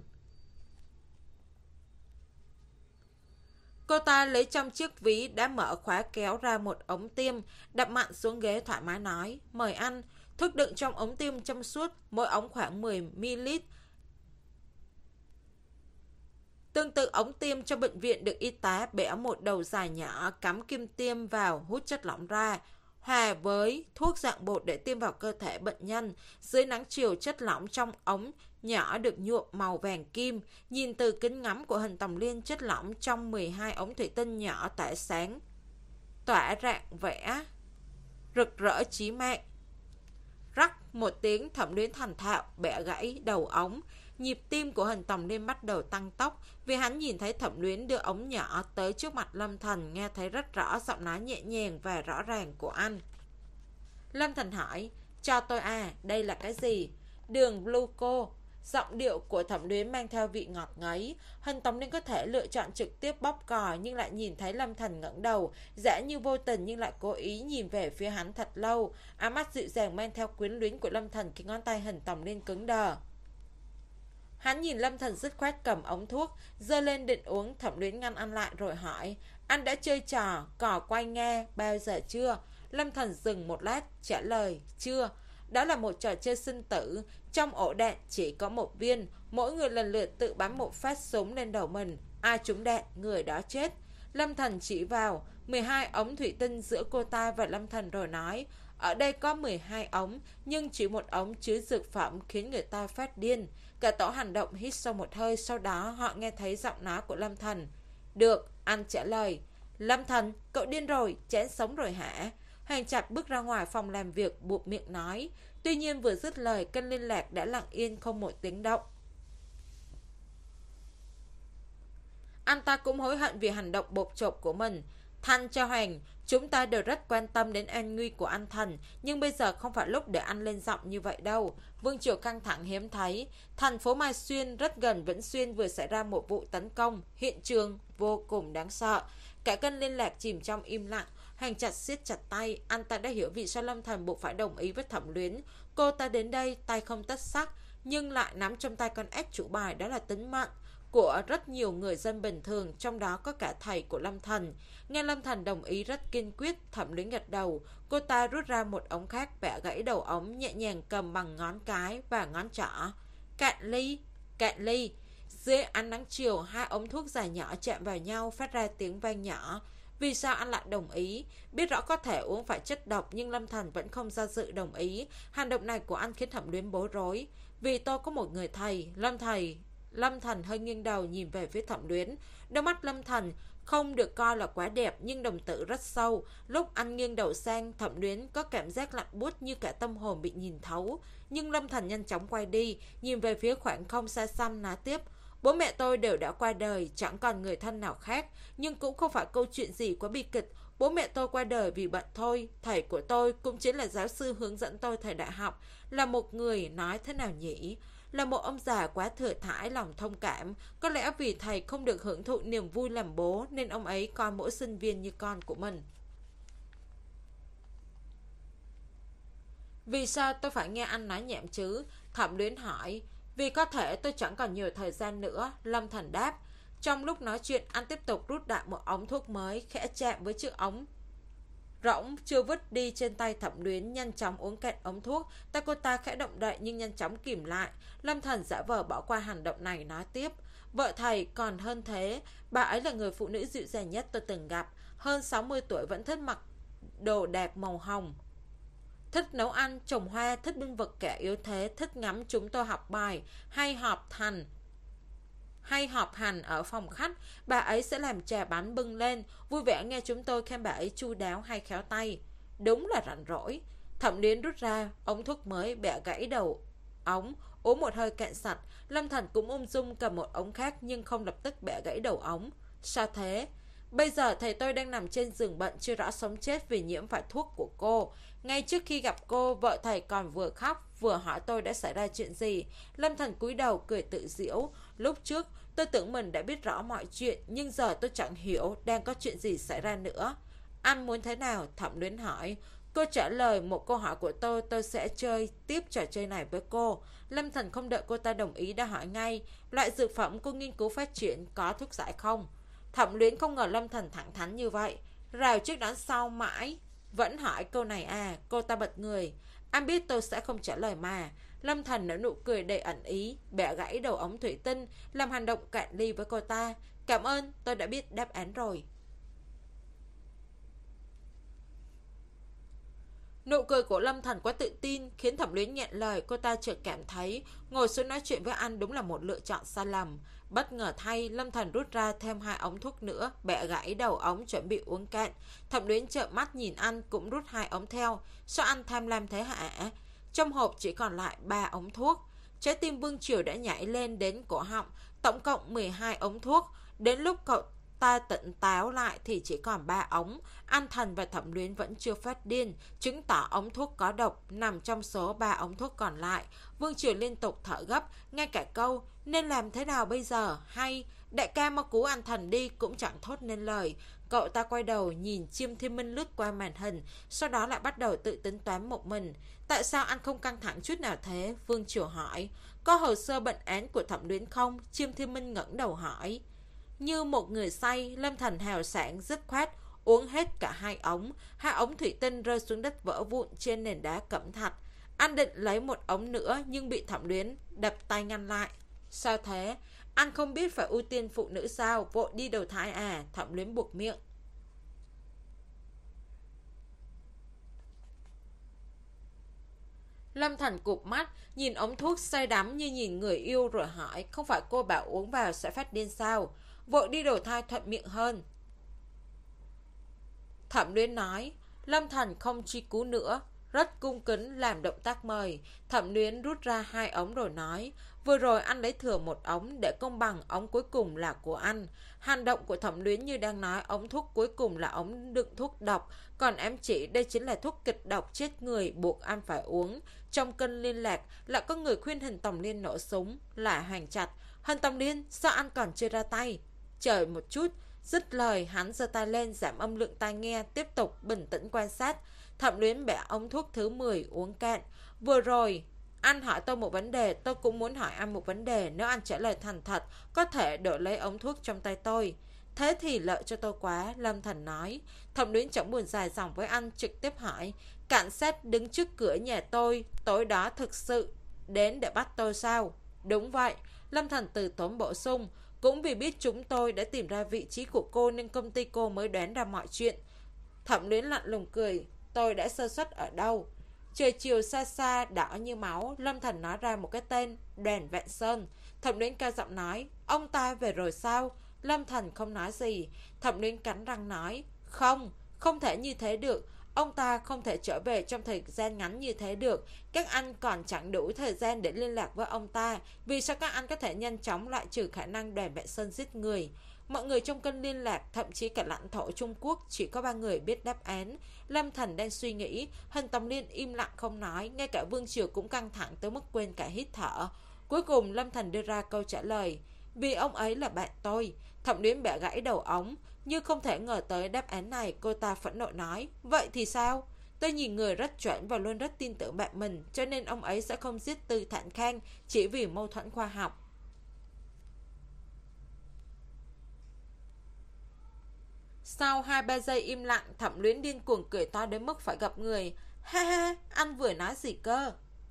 Cô ta lấy trong chiếc ví đã mở khóa kéo ra một ống tiêm, đặt mạnh xuống ghế thoải mái nói. Mời anh. Thuốc đựng trong ống tiêm trong suốt, mỗi ống khoảng mười mi-li-lít. Tương tự ống tiêm cho bệnh viện được y tá bẻ một đầu dài nhỏ, cắm kim tiêm vào, hút chất lỏng ra, hòa với thuốc dạng bột để tiêm vào cơ thể bệnh nhân. Dưới nắng chiều, chất lỏng trong ống nhỏ được nhuộm màu vàng kim. Nhìn từ kính ngắm của hình Tòng Liên, chất lỏng trong mười hai ống thủy tinh nhỏ tỏa sáng, tỏa rạng vẻ rực rỡ chí mạng. Rắc một tiếng, Thẩm Luyến thành thạo bẻ gãy đầu ống. Nhịp tim của hình Tòng Liên bắt đầu tăng tốc, vì hắn nhìn thấy Thẩm Luyến đưa ống nhỏ tới trước mặt Lâm Thần, nghe thấy rất rõ giọng nói nhẹ nhàng và rõ ràng của anh. Lâm Thần hỏi, cho tôi à, đây là cái gì? Đường gluco. Giọng điệu của Thẩm Luyến mang theo vị ngọt ngấy. Hình Tòng Liên có thể lựa chọn trực tiếp bóp cò, nhưng lại nhìn thấy Lâm Thần ngẩng đầu, giả như vô tình nhưng lại cố ý nhìn về phía hắn thật lâu. Ánh mắt dịu dàng mang theo quyến luyến của Lâm Thần khi ngón tay hình Tòng Liên cứng đờ. Hắn nhìn Lâm Thần dứt khoát cầm ống thuốc, giơ lên định uống. Thẩm Luyến ngăn anh lại rồi hỏi, anh đã chơi trò cò quay nghe bao giờ chưa? Lâm Thần dừng một lát trả lời, chưa. Đó là một trò chơi sinh tử. Trong ổ đạn chỉ có một viên, mỗi người lần lượt tự bắn một phát súng lên đầu mình, ai trúng đạn người đó chết. Lâm Thần chỉ vào mười hai ống thủy tinh giữa cô ta và Lâm Thần rồi nói, ở đây có mười hai ống, nhưng chỉ một ống chứa dược phẩm khiến người ta phát điên. Cả tổ hành động hít sâu một hơi, sau đó họ nghe thấy giọng nói của Lâm Thần. Được, anh trả lời. Lâm Thần, cậu điên rồi, chán sống rồi hả? Hoàng Trạch bước ra ngoài phòng làm việc, buộc miệng nói. Tuy nhiên vừa dứt lời, kênh liên lạc đã lặng yên không một tiếng động. Anh ta cũng hối hận vì hành động bột chộp của mình. Thanh cho Hoàng, chúng ta đều rất quan tâm đến an nguy của anh Thần, nhưng bây giờ không phải lúc để anh lên giọng như vậy đâu. Vương Triều căng thẳng hiếm thấy. Thành phố Mai Xuyên rất gần Vĩnh Xuyên vừa xảy ra một vụ tấn công, hiện trường vô cùng đáng sợ. Cả kênh liên lạc chìm trong im lặng. Hoàng Trạch siết chặt tay, anh ta đã hiểu vì sao Lâm Thần buộc phải đồng ý với Thẩm Luyến. Cô ta đến đây tay không tất sắc, nhưng lại nắm trong tay con ếch chủ bài, đó là tính mạng. của rất nhiều người dân bình thường, trong đó có cả thầy của Lâm Thần. Nghe Lâm Thần đồng ý rất kiên quyết, Thẩm Luyến gật đầu. Cô ta rút ra một ống khác, bẻ gãy đầu ống, nhẹ nhàng cầm bằng ngón cái và ngón trỏ. Cạn ly, cạn ly. Dưới ánh nắng chiều, hai ống thuốc dài nhỏ chạm vào nhau, phát ra tiếng vang nhỏ. Vì sao anh lại đồng ý? Biết rõ có thể uống phải chất độc, nhưng Lâm Thần vẫn không do dự đồng ý. Hành động này của anh khiến Thẩm Luyến bối rối. Vì tôi có một người thầy. Lâm thầy Lâm Thần hơi nghiêng đầu nhìn về phía Thẩm Luyến. Đôi mắt Lâm Thần không được coi là quá đẹp, nhưng đồng tử rất sâu. Lúc anh nghiêng đầu sang, Thẩm Luyến có cảm giác lạnh buốt như cả tâm hồn bị nhìn thấu. Nhưng Lâm Thần nhanh chóng quay đi, nhìn về phía khoảng không xa xăm, nói tiếp. Bố mẹ tôi đều đã qua đời, chẳng còn người thân nào khác, nhưng cũng không phải câu chuyện gì quá bi kịch. Bố mẹ tôi qua đời vì bệnh thôi. Thầy của tôi cũng chính là giáo sư hướng dẫn tôi thời đại học, là một người nói thế nào nhỉ? Là một ông già quá thừa thãi lòng thông cảm. Có lẽ vì thầy không được hưởng thụ niềm vui làm bố, nên ông ấy coi mỗi sinh viên như con của mình. Vì sao tôi phải nghe anh nói nhảm chứ? Thẩm Luyến hỏi. Vì có thể tôi chẳng còn nhiều thời gian nữa, Lâm Thần đáp. Trong lúc nói chuyện, anh tiếp tục rút đại một ống thuốc mới, khẽ chạm với chiếc ống rỗng chưa vứt đi trên tay Thẩm Luyến, nhanh chóng uống cạn ống thuốc. Tay cô ta khẽ động đậy nhưng nhanh chóng kìm lại. Lâm Thần giả vờ bỏ qua hành động này, nói tiếp. Vợ thầy còn hơn thế, bà ấy là người phụ nữ dịu dàng nhất tôi từng gặp. Hơn sáu mươi tuổi vẫn thích mặc đồ đẹp màu hồng, thích nấu ăn, trồng hoa, thích binh vực kẻ yếu thế, thích ngắm chúng tôi học bài, hay họp thành hay họp hành ở phòng khách. Bà ấy sẽ làm trà bánh bưng lên, vui vẻ nghe chúng tôi khen bà ấy chu đáo hay khéo tay. Đúng là rảnh rỗi. Thẩm Luyến rút ra ống thuốc mới, bẻ gãy đầu ống, uống một hơi cạn sạch. Lâm Thần cũng ung dung cầm một ống khác, nhưng không lập tức bẻ gãy đầu ống. Sao thế? Bây giờ thầy tôi đang nằm trên giường bệnh, chưa rõ sống chết vì nhiễm phải thuốc của cô. Ngay trước khi gặp cô, vợ thầy còn vừa khóc vừa hỏi tôi đã xảy ra chuyện gì. Lâm Thần cúi đầu cười tự giễu. Lúc trước tôi tưởng mình đã biết rõ mọi chuyện, nhưng giờ tôi chẳng hiểu đang có chuyện gì xảy ra nữa. Anh muốn thế nào? Thẩm Luyến hỏi. Cô trả lời một câu hỏi của tôi, tôi sẽ chơi tiếp trò chơi này với cô. Lâm Thần không đợi cô ta đồng ý đã hỏi ngay. Loại dược phẩm cô nghiên cứu phát triển có thuốc giải không? Thẩm Luyến không ngờ Lâm Thần thẳng thắn như vậy. Rào trước đón sau mãi vẫn hỏi câu này à? Cô ta bật người. Anh biết tôi sẽ không trả lời mà. Lâm Thần nở nụ cười đầy ẩn ý, bẻ gãy đầu ống thủy tinh, làm hành động cạn ly với cô ta. Cảm ơn, tôi đã biết đáp án rồi. Nụ cười của Lâm Thần quá tự tin khiến Thẩm Luyến nghẹn lời. Cô ta chợt cảm thấy ngồi xuống nói chuyện với anh đúng là một lựa chọn sai lầm. Bất ngờ thay, Lâm Thần rút ra thêm hai ống thuốc nữa, bẻ gãy đầu ống chuẩn bị uống cạn. Thẩm Luyến trợn mắt nhìn anh, cũng rút hai ống theo. Sao anh tham lam thế hả? Trong hộp chỉ còn lại ba ống thuốc. Trái tim Vương Triều đã nhảy lên đến cổ họng. Tổng cộng mười hai ống thuốc. Đến lúc cậu ta tỉnh táo lại thì chỉ còn ba ống. An Thần và Thẩm Luyến vẫn chưa phát điên, chứng tỏ ống thuốc có độc nằm trong số ba ống thuốc còn lại. Vương Triều liên tục thở gấp, ngay cả câu nên làm thế nào bây giờ hay đại ca mau cứu An Thần đi cũng chẳng thốt nên lời. Cậu ta quay đầu nhìn Chiêm Thiên Minh lướt qua màn hình, sau đó lại bắt đầu tự tính toán một mình. Tại sao anh không căng thẳng chút nào thế? Vương Triều hỏi. Có hồ sơ bệnh án của Thẩm Luyến không? Chiêm Thiên Minh ngẩng đầu hỏi. Như một người say, Lâm Thần hào sảng dứt khoát uống hết cả hai ống. Hai ống thủy tinh rơi xuống đất vỡ vụn trên nền đá cẩm thạch. Anh định lấy một ống nữa nhưng bị Thẩm Luyến đập tay ngăn lại. Sao thế? Anh không biết phải ưu tiên phụ nữ sao? Vội đi đầu thai à? Thẩm Luyến buộc miệng. Lâm Thần cụp mắt, nhìn ống thuốc say đắm như nhìn người yêu rồi hỏi. Không phải cô bảo uống vào sẽ phát điên sao? Vội đi đầu thai thuận miệng hơn. Thẩm Luyến nói. Lâm Thần không truy cứu nữa, rất cung kính làm động tác mời. Thẩm Luyến rút ra hai ống rồi nói. Vừa rồi anh lấy thừa một ống, để công bằng ống cuối cùng là của anh. Hành động của Thẩm Luyến như đang nói ống thuốc cuối cùng là ống đựng thuốc độc, còn em chỉ đây chính là thuốc kịch độc chết người buộc anh phải uống. Trong kênh liên lạc lại có người khuyên Hình Tòng Liên nổ súng, là Hoàng Trạch. Hình Tòng Liên, sao anh còn chưa ra tay? Chờ một chút. Dứt lời, hắn giơ tay lên giảm âm lượng tai nghe, tiếp tục bình tĩnh quan sát. Thẩm Luyến bẻ ống thuốc thứ mười uống cạn. Vừa rồi Anh hỏi tôi một vấn đề, tôi cũng muốn hỏi anh một vấn đề. Nếu anh trả lời thành thật, có thể đổi lấy ống thuốc trong tay tôi. Thế thì lợi cho tôi quá, Lâm Thành nói. Thẩm Luyến chẳng buồn dài dòng với anh, trực tiếp hỏi. Cảnh sát đứng trước cửa nhà tôi tối đó thực sự đến để bắt tôi sao? Đúng vậy, Lâm Thành từ tốn bổ sung. Cũng vì biết chúng tôi đã tìm ra vị trí của cô nên công ty cô mới đoán ra mọi chuyện. Thẩm Luyến lạnh lùng cười. Tôi đã sơ suất ở đâu? Trời chiều xa xa đỏ như máu, Lâm Thành nói ra một cái tên, Đoàn Vạn Sơn. Thẩm Luyến cao giọng nói, ông ta về rồi sao? Lâm Thành không nói gì. Thẩm Luyến cắn răng nói, không, không thể như thế được. Ông ta không thể trở về trong thời gian ngắn như thế được. Các anh còn chẳng đủ thời gian để liên lạc với ông ta. Vì sao các anh có thể nhanh chóng loại trừ khả năng Đoàn Vạn Sơn giết người? Mọi người trong kênh liên lạc, thậm chí cả lãnh thổ Trung Quốc, chỉ có ba người biết đáp án. Lâm Thành đang suy nghĩ, Hình Tòng Liên im lặng không nói, ngay cả Vương Triều cũng căng thẳng tới mức quên cả hít thở. Cuối cùng Lâm Thành đưa ra câu trả lời, vì ông ấy là bạn tôi. Thẩm Luyến bẻ gãy đầu ống, như không thể ngờ tới đáp án này, cô ta phẫn nộ nói, vậy thì sao? Tôi nhìn người rất chuẩn và luôn rất tin tưởng bạn mình, cho nên ông ấy sẽ không giết Tư Thản Khang chỉ vì mâu thuẫn khoa học. Sau hai ba giây im lặng, Thẩm Luyến điên cuồng cười to đến mức phải gặp người. Ha ha, anh vừa nói gì cơ?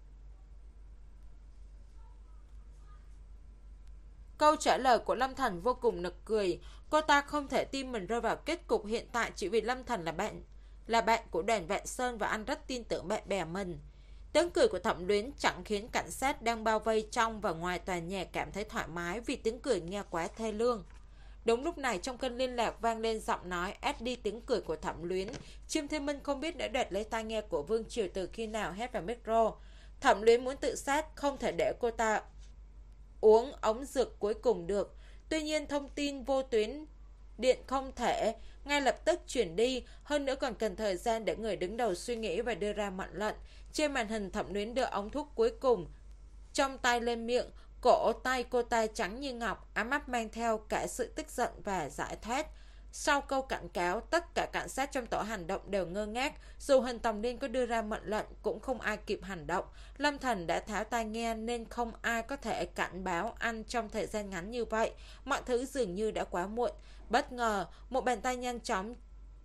Câu trả lời của Lâm Thành vô cùng nực cười. Cô ta không thể tin mình rơi vào kết cục hiện tại chỉ vì Lâm Thành là bạn là bạn của Đoàn Vạn Sơn và anh rất tin tưởng bạn bè mình. Tiếng cười của Thẩm Luyến chẳng khiến cảnh sát đang bao vây trong và ngoài tòa nhà cảm thấy thoải mái vì tiếng cười nghe quá thê lương. Đúng lúc này trong kênh liên lạc vang lên giọng nói ép đi tiếng cười của Thẩm Luyến. Chim Thiên Minh không biết đã đoạt lấy tai nghe của Vương Triều từ khi nào hét vào micro. Thẩm Luyến muốn tự sát, không thể để cô ta uống ống dược cuối cùng được. Tuy nhiên thông tin vô tuyến điện không thể ngay lập tức chuyển đi, hơn nữa còn cần thời gian để người đứng đầu suy nghĩ và đưa ra mệnh lệnh. Trên màn hình Thẩm Luyến đưa ống thuốc cuối cùng trong tay lên miệng, cổ tay cô ta trắng như ngọc, ám mắt mang theo cả sự tức giận và giải thoát. Sau câu cảnh cáo, tất cả cảnh sát trong tổ hành động đều ngơ ngác. Dù Hình Tòng Liên có đưa ra mệnh lệnh cũng không ai kịp hành động. Lâm Thành đã tháo tai nghe nên không ai có thể cảnh báo anh trong thời gian ngắn như vậy. Mọi thứ dường như đã quá muộn. Bất ngờ, một bàn tay nhanh chóng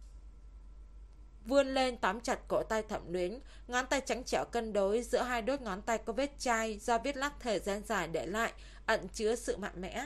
vươn lên tóm chặt cổ tay Thẩm Luyến. Ngón tay trắng trẻo cân đối, giữa hai đốt ngón tay có vết chai do viết lắc thời gian dài để lại, ẩn chứa sự mạnh mẽ.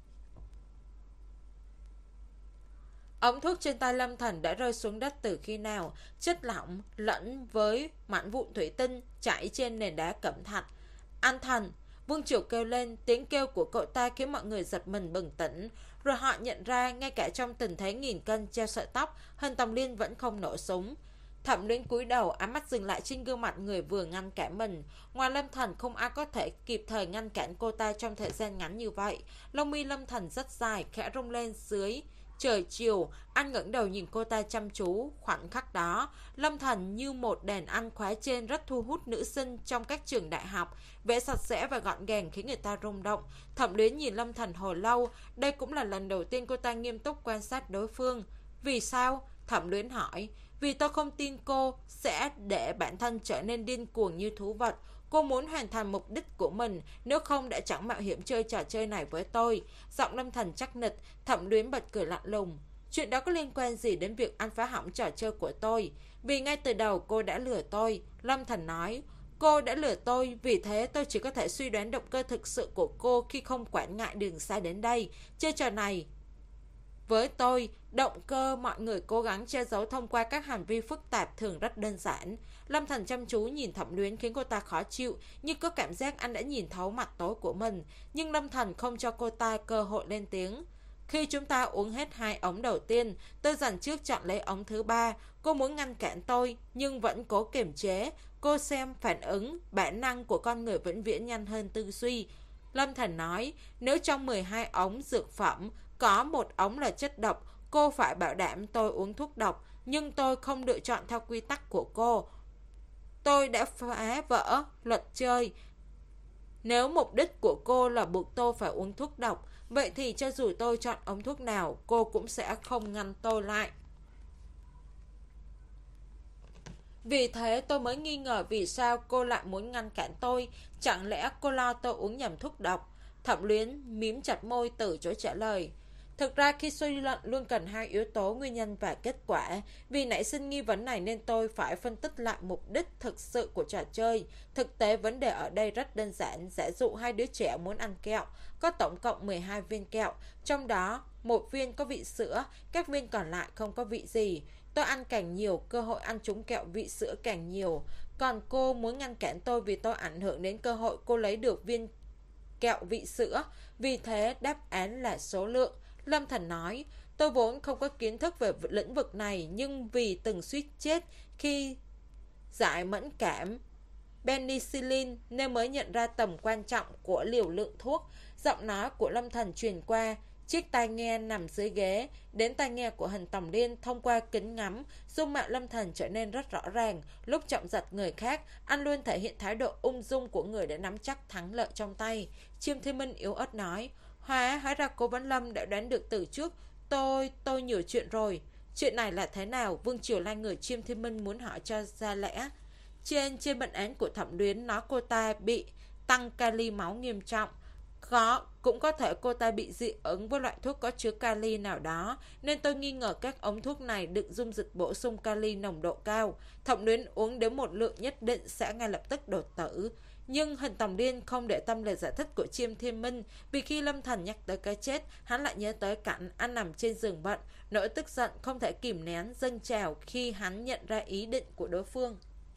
Ống thuốc trên tay Lâm Thành đã rơi xuống đất từ khi nào, chất lỏng lẫn với mảnh vụn thủy tinh chảy trên nền đá cẩm thạch. Anh Thành, Vương Triều kêu lên, tiếng kêu của cậu ta khiến mọi người giật mình bừng tỉnh. Rồi họ nhận ra, ngay cả trong tình thế nghìn cân treo sợi tóc, Hình Tòng Liên vẫn không nổ súng. Thẩm Luyến cúi đầu, ám mắt dừng lại trên gương mặt người vừa ngăn cản mình. Ngoài Lâm Thành, không ai có thể kịp thời ngăn cản cô ta trong thời gian ngắn như vậy. Lông mi Lâm Thành rất dài, khẽ rung lên dưới trời chiều. Anh ngẩng đầu nhìn cô ta chăm chú. Khoảnh khắc đó, Lâm Thành như một đàn anh khóa trên rất thu hút nữ sinh trong các trường đại học. Vẻ sạch sẽ và gọn gàng khiến người ta rung động. Thẩm Luyến nhìn Lâm Thành hồi lâu. Đây cũng là lần đầu tiên cô ta nghiêm túc quan sát đối phương. Vì sao? Thẩm Luyến hỏi. Vì tôi không tin cô sẽ để bản thân trở nên điên cuồng như thú vật. Cô muốn hoàn thành mục đích của mình, nếu không đã chẳng mạo hiểm chơi trò chơi này với tôi. Giọng Lâm Thành chắc nịch. Thẩm Luyến bật cười lạnh lùng. Chuyện đó có liên quan gì đến việc anh phá hỏng trò chơi của tôi? Vì ngay từ đầu cô đã lừa tôi. Lâm Thành nói. Cô đã lừa tôi, vì thế tôi chỉ có thể suy đoán động cơ thực sự của cô khi không quản ngại đường xa đến đây. Chơi trò này với tôi, động cơ mọi người cố gắng che giấu thông qua các hành vi phức tạp thường rất đơn giản. Lâm Thành chăm chú nhìn Thẩm Luyến khiến cô ta khó chịu, nhưng có cảm giác anh đã nhìn thấu mặt tối của mình. Nhưng Lâm Thành không cho cô ta cơ hội lên tiếng. Khi chúng ta uống hết hai ống đầu tiên, tôi dành trước chọn lấy ống thứ ba. Cô muốn ngăn cản tôi, nhưng vẫn cố kiềm chế. Cô xem phản ứng, bản năng của con người vĩnh viễn nhanh hơn tư duy. Lâm Thành nói, nếu trong mười hai ống dược phẩm có một ống là chất độc, cô phải bảo đảm tôi uống thuốc độc, nhưng tôi không lựa chọn theo quy tắc của cô. Tôi đã phá vỡ luật chơi. Nếu mục đích của cô là buộc tôi phải uống thuốc độc, vậy thì cho dù tôi chọn ống thuốc nào, cô cũng sẽ không ngăn tôi lại. Vì thế tôi mới nghi ngờ vì sao cô lại muốn ngăn cản tôi. Chẳng lẽ cô lo tôi uống nhầm thuốc độc? Thẩm Luyến mím chặt môi từ chối trả lời. Thực ra khi suy luận luôn cần hai yếu tố nguyên nhân và kết quả. Vì nảy sinh nghi vấn này nên tôi phải phân tích lại mục đích thực sự của trò chơi. Thực tế vấn đề ở đây rất đơn giản. Giả dụ hai đứa trẻ muốn ăn kẹo. Có tổng cộng mười hai viên kẹo. Trong đó một viên có vị sữa. Các viên còn lại không có vị gì. Tôi ăn càng nhiều, cơ hội ăn trúng kẹo vị sữa càng nhiều. Còn cô muốn ngăn cản tôi vì tôi ảnh hưởng đến cơ hội cô lấy được viên kẹo vị sữa. Vì thế đáp án là số lượng. Lâm Thần nói, tôi vốn không có kiến thức về lĩnh vực này, nhưng vì từng suýt chết khi giải mẫn cảm penicillin nên mới nhận ra tầm quan trọng của liều lượng thuốc. Giọng nói của Lâm Thần truyền qua chiếc tai nghe nằm dưới ghế đến tai nghe của Hình Tòng Liên. Thông qua kính ngắm, dung mạo Lâm Thần trở nên rất rõ ràng. Lúc trọng giật người khác, anh luôn thể hiện thái độ ung dung của người để nắm chắc thắng lợi trong tay. Chiêm Thiên Minh yếu ớt nói, Hóa, hóa ra cô Vấn Lâm đã đoán được từ trước. Tôi, tôi nhiều chuyện rồi. Chuyện này là thế nào? Vương Triều Lan người Chiêm Thiên Minh muốn hỏi cho ra lẽ. Trên trên bệnh án của Thẩm Luyến nói cô ta bị tăng kali máu nghiêm trọng. Có, cũng có thể cô ta bị dị ứng với loại thuốc có chứa kali nào đó, nên tôi nghi ngờ các ống thuốc này đựng dung dịch bổ sung kali nồng độ cao. Thẩm Luyến uống đến một lượng nhất định sẽ ngay lập tức đột tử. Nhưng Hình Tòng Điên không để tâm lời giải thích của Chiêm Thiên Minh, vì khi Lâm Thần nhắc tới cái chết, hắn lại nhớ tới cảnh anh nằm trên giường bệnh. Nỗi tức giận không thể kìm nén dâng trào khi hắn nhận ra ý định của đối phương.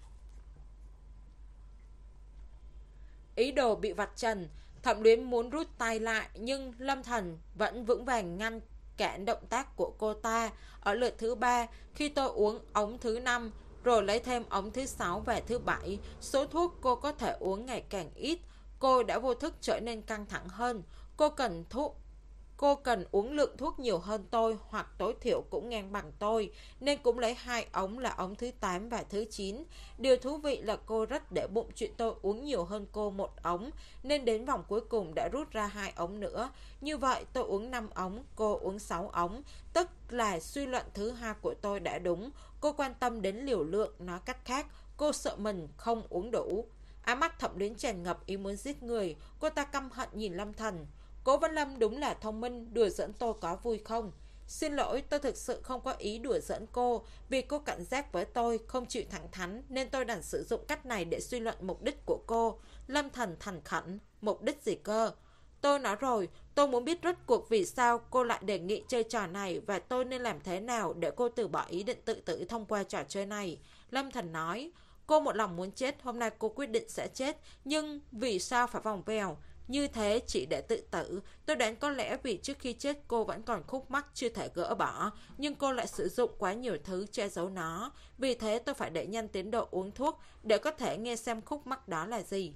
Ý đồ bị vạch trần. Thẩm Luyến muốn rút tay lại, nhưng Lâm Thần vẫn vững vàng ngăn cản động tác của cô ta. Ở lượt thứ ba, khi tôi uống ống thứ năm, rồi lấy thêm ống thứ sáu và thứ bảy, số thuốc cô có thể uống ngày càng ít. Cô đã vô thức trở nên căng thẳng hơn. Cô cần thuốc Cô cần uống lượng thuốc nhiều hơn tôi, hoặc tối thiểu cũng ngang bằng tôi, nên cũng lấy hai ống là ống thứ tám và thứ chín. Điều thú vị là cô rất để bụng chuyện tôi uống nhiều hơn cô một ống, nên đến vòng cuối cùng đã rút ra hai ống nữa. Như vậy tôi uống năm ống, cô uống sáu ống, tức là suy luận thứ hai của tôi đã đúng. Cô quan tâm đến liều lượng, nói cách khác, cô sợ mình không uống đủ. Ám mắt Thẩm Luyến tràn ngập ý muốn giết người. Cô ta căm hận nhìn Lâm Thần. Cố Vấn Lâm đúng là thông minh, đùa giỡn tôi có vui không? Xin lỗi, tôi thực sự không có ý đùa giỡn cô. Vì cô cảnh giác với tôi, không chịu thẳng thắn, nên tôi đành sử dụng cách này để suy luận mục đích của cô. Lâm Thần thành khẩn, mục đích gì cơ? Tôi nói rồi, tôi muốn biết rốt cuộc vì sao cô lại đề nghị chơi trò này, và tôi nên làm thế nào để cô từ bỏ ý định tự tử thông qua trò chơi này. Lâm Thần nói, cô một lòng muốn chết, hôm nay cô quyết định sẽ chết, nhưng vì sao phải vòng vèo như thế chỉ để tự tử? Tôi đoán có lẽ vì trước khi chết cô vẫn còn khúc mắc chưa thể gỡ bỏ, nhưng cô lại sử dụng quá nhiều thứ che giấu nó. Vì thế tôi phải đẩy nhanh tiến độ uống thuốc để có thể nghe xem khúc mắc đó là gì.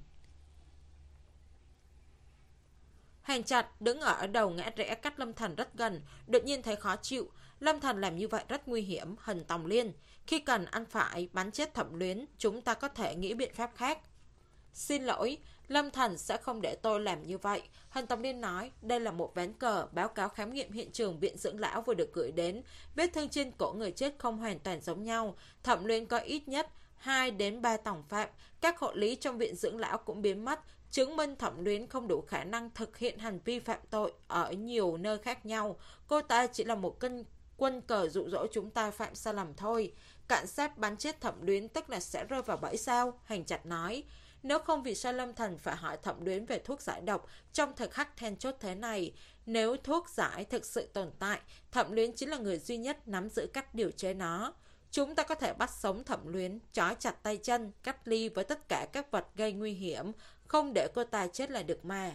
Hành Trạch đứng ở đầu ngã rẽ cách Lâm Thần rất gần, đột nhiên thấy khó chịu. Lâm Thần làm như vậy rất nguy hiểm. Hình Tòng Liên, khi cần anh phải bắn chết Thẩm Luyến, chúng ta có thể nghĩ biện pháp khác. Xin lỗi, Lâm Thần sẽ không để tôi làm như vậy. Hình Tòng Liên nói, đây là một ván cờ. Báo cáo khám nghiệm hiện trường viện dưỡng lão vừa được gửi đến. Vết thương trên cổ người chết không hoàn toàn giống nhau. Thẩm Luyến có ít nhất hai đến ba tòng phạm. Các hộ lý trong viện dưỡng lão cũng biến mất, chứng minh Thẩm Luyến không đủ khả năng thực hiện hành vi phạm tội ở nhiều nơi khác nhau. Cô ta chỉ là một cân quân cờ dụ dỗ chúng ta phạm sai lầm thôi. Cảnh sát bắn chết Thẩm Luyến tức là sẽ rơi vào bẫy sao? Hành Trạch nói. Nếu không vì sao Lâm Thần phải hỏi Thẩm Luyến về thuốc giải độc trong thời khắc then chốt thế này? Nếu thuốc giải thực sự tồn tại, Thẩm Luyến chính là người duy nhất nắm giữ cách điều chế nó. Chúng ta có thể bắt sống Thẩm Luyến, trói chặt tay chân, cách ly với tất cả các vật gây nguy hiểm, không để cô ta chết là được mà.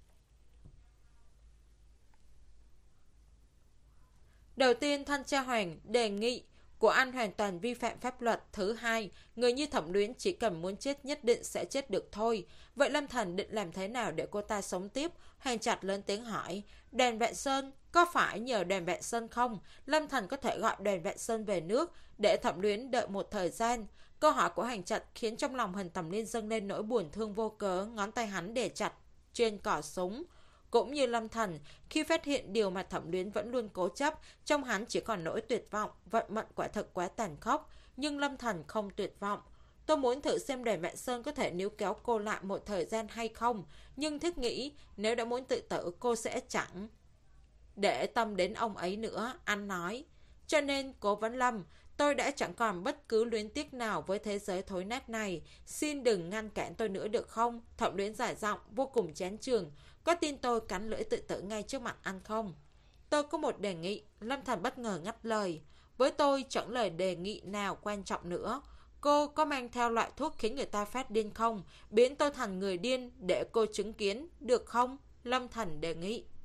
Đầu tiên, thanh tra Hoàng đề nghị của anh hoàn toàn vi phạm pháp luật. Thứ hai, người như Thẩm Luyến chỉ cần muốn chết nhất định sẽ chết được thôi. Vậy Lâm Thần định làm thế nào để cô ta sống tiếp? Hoàng Trạch lớn tiếng hỏi. Đoàn Vạn Sơn, có phải nhờ Đoàn Vạn Sơn không? Lâm Thần có thể gọi Đoàn Vạn Sơn về nước để Thẩm Luyến đợi một thời gian. Câu hỏi của Hoàng Trạch khiến trong lòng Hình Tòng Liên dâng lên nỗi buồn thương vô cớ. Ngón tay hắn để chặt trên cò súng. Cũng như Lâm Thần, khi phát hiện điều mà Thẩm Luyến vẫn luôn cố chấp, trong hắn chỉ còn nỗi tuyệt vọng. Vận mệnh quả thực quá tàn khốc. nhưng Lâm Thành không tuyệt vọng. Tôi muốn thử xem Đề Mạn Sơn có thể níu kéo cô lại một thời gian hay không, nhưng thiết nghĩ nếu đã muốn tự tử cô sẽ chẳng để tâm đến ông ấy nữa, anh nói. Cho nên, Cố Vấn Lâm, tôi đã chẳng còn bất cứ luyến tiếc nào với thế giới thối nát này. Xin đừng ngăn cản tôi nữa được không? Thẩm Luyến giải giọng, vô cùng chán chường. Có tin tôi cắn lưỡi tự tử ngay trước mặt anh không? Tôi có một đề nghị. Lâm Thành bất ngờ ngắt lời. Với tôi chẳng lời đề nghị nào quan trọng nữa. Cô có mang theo loại thuốc khiến người ta phát điên không? Biến tôi thành người điên để cô chứng kiến, được không? Lâm Thành đề nghị.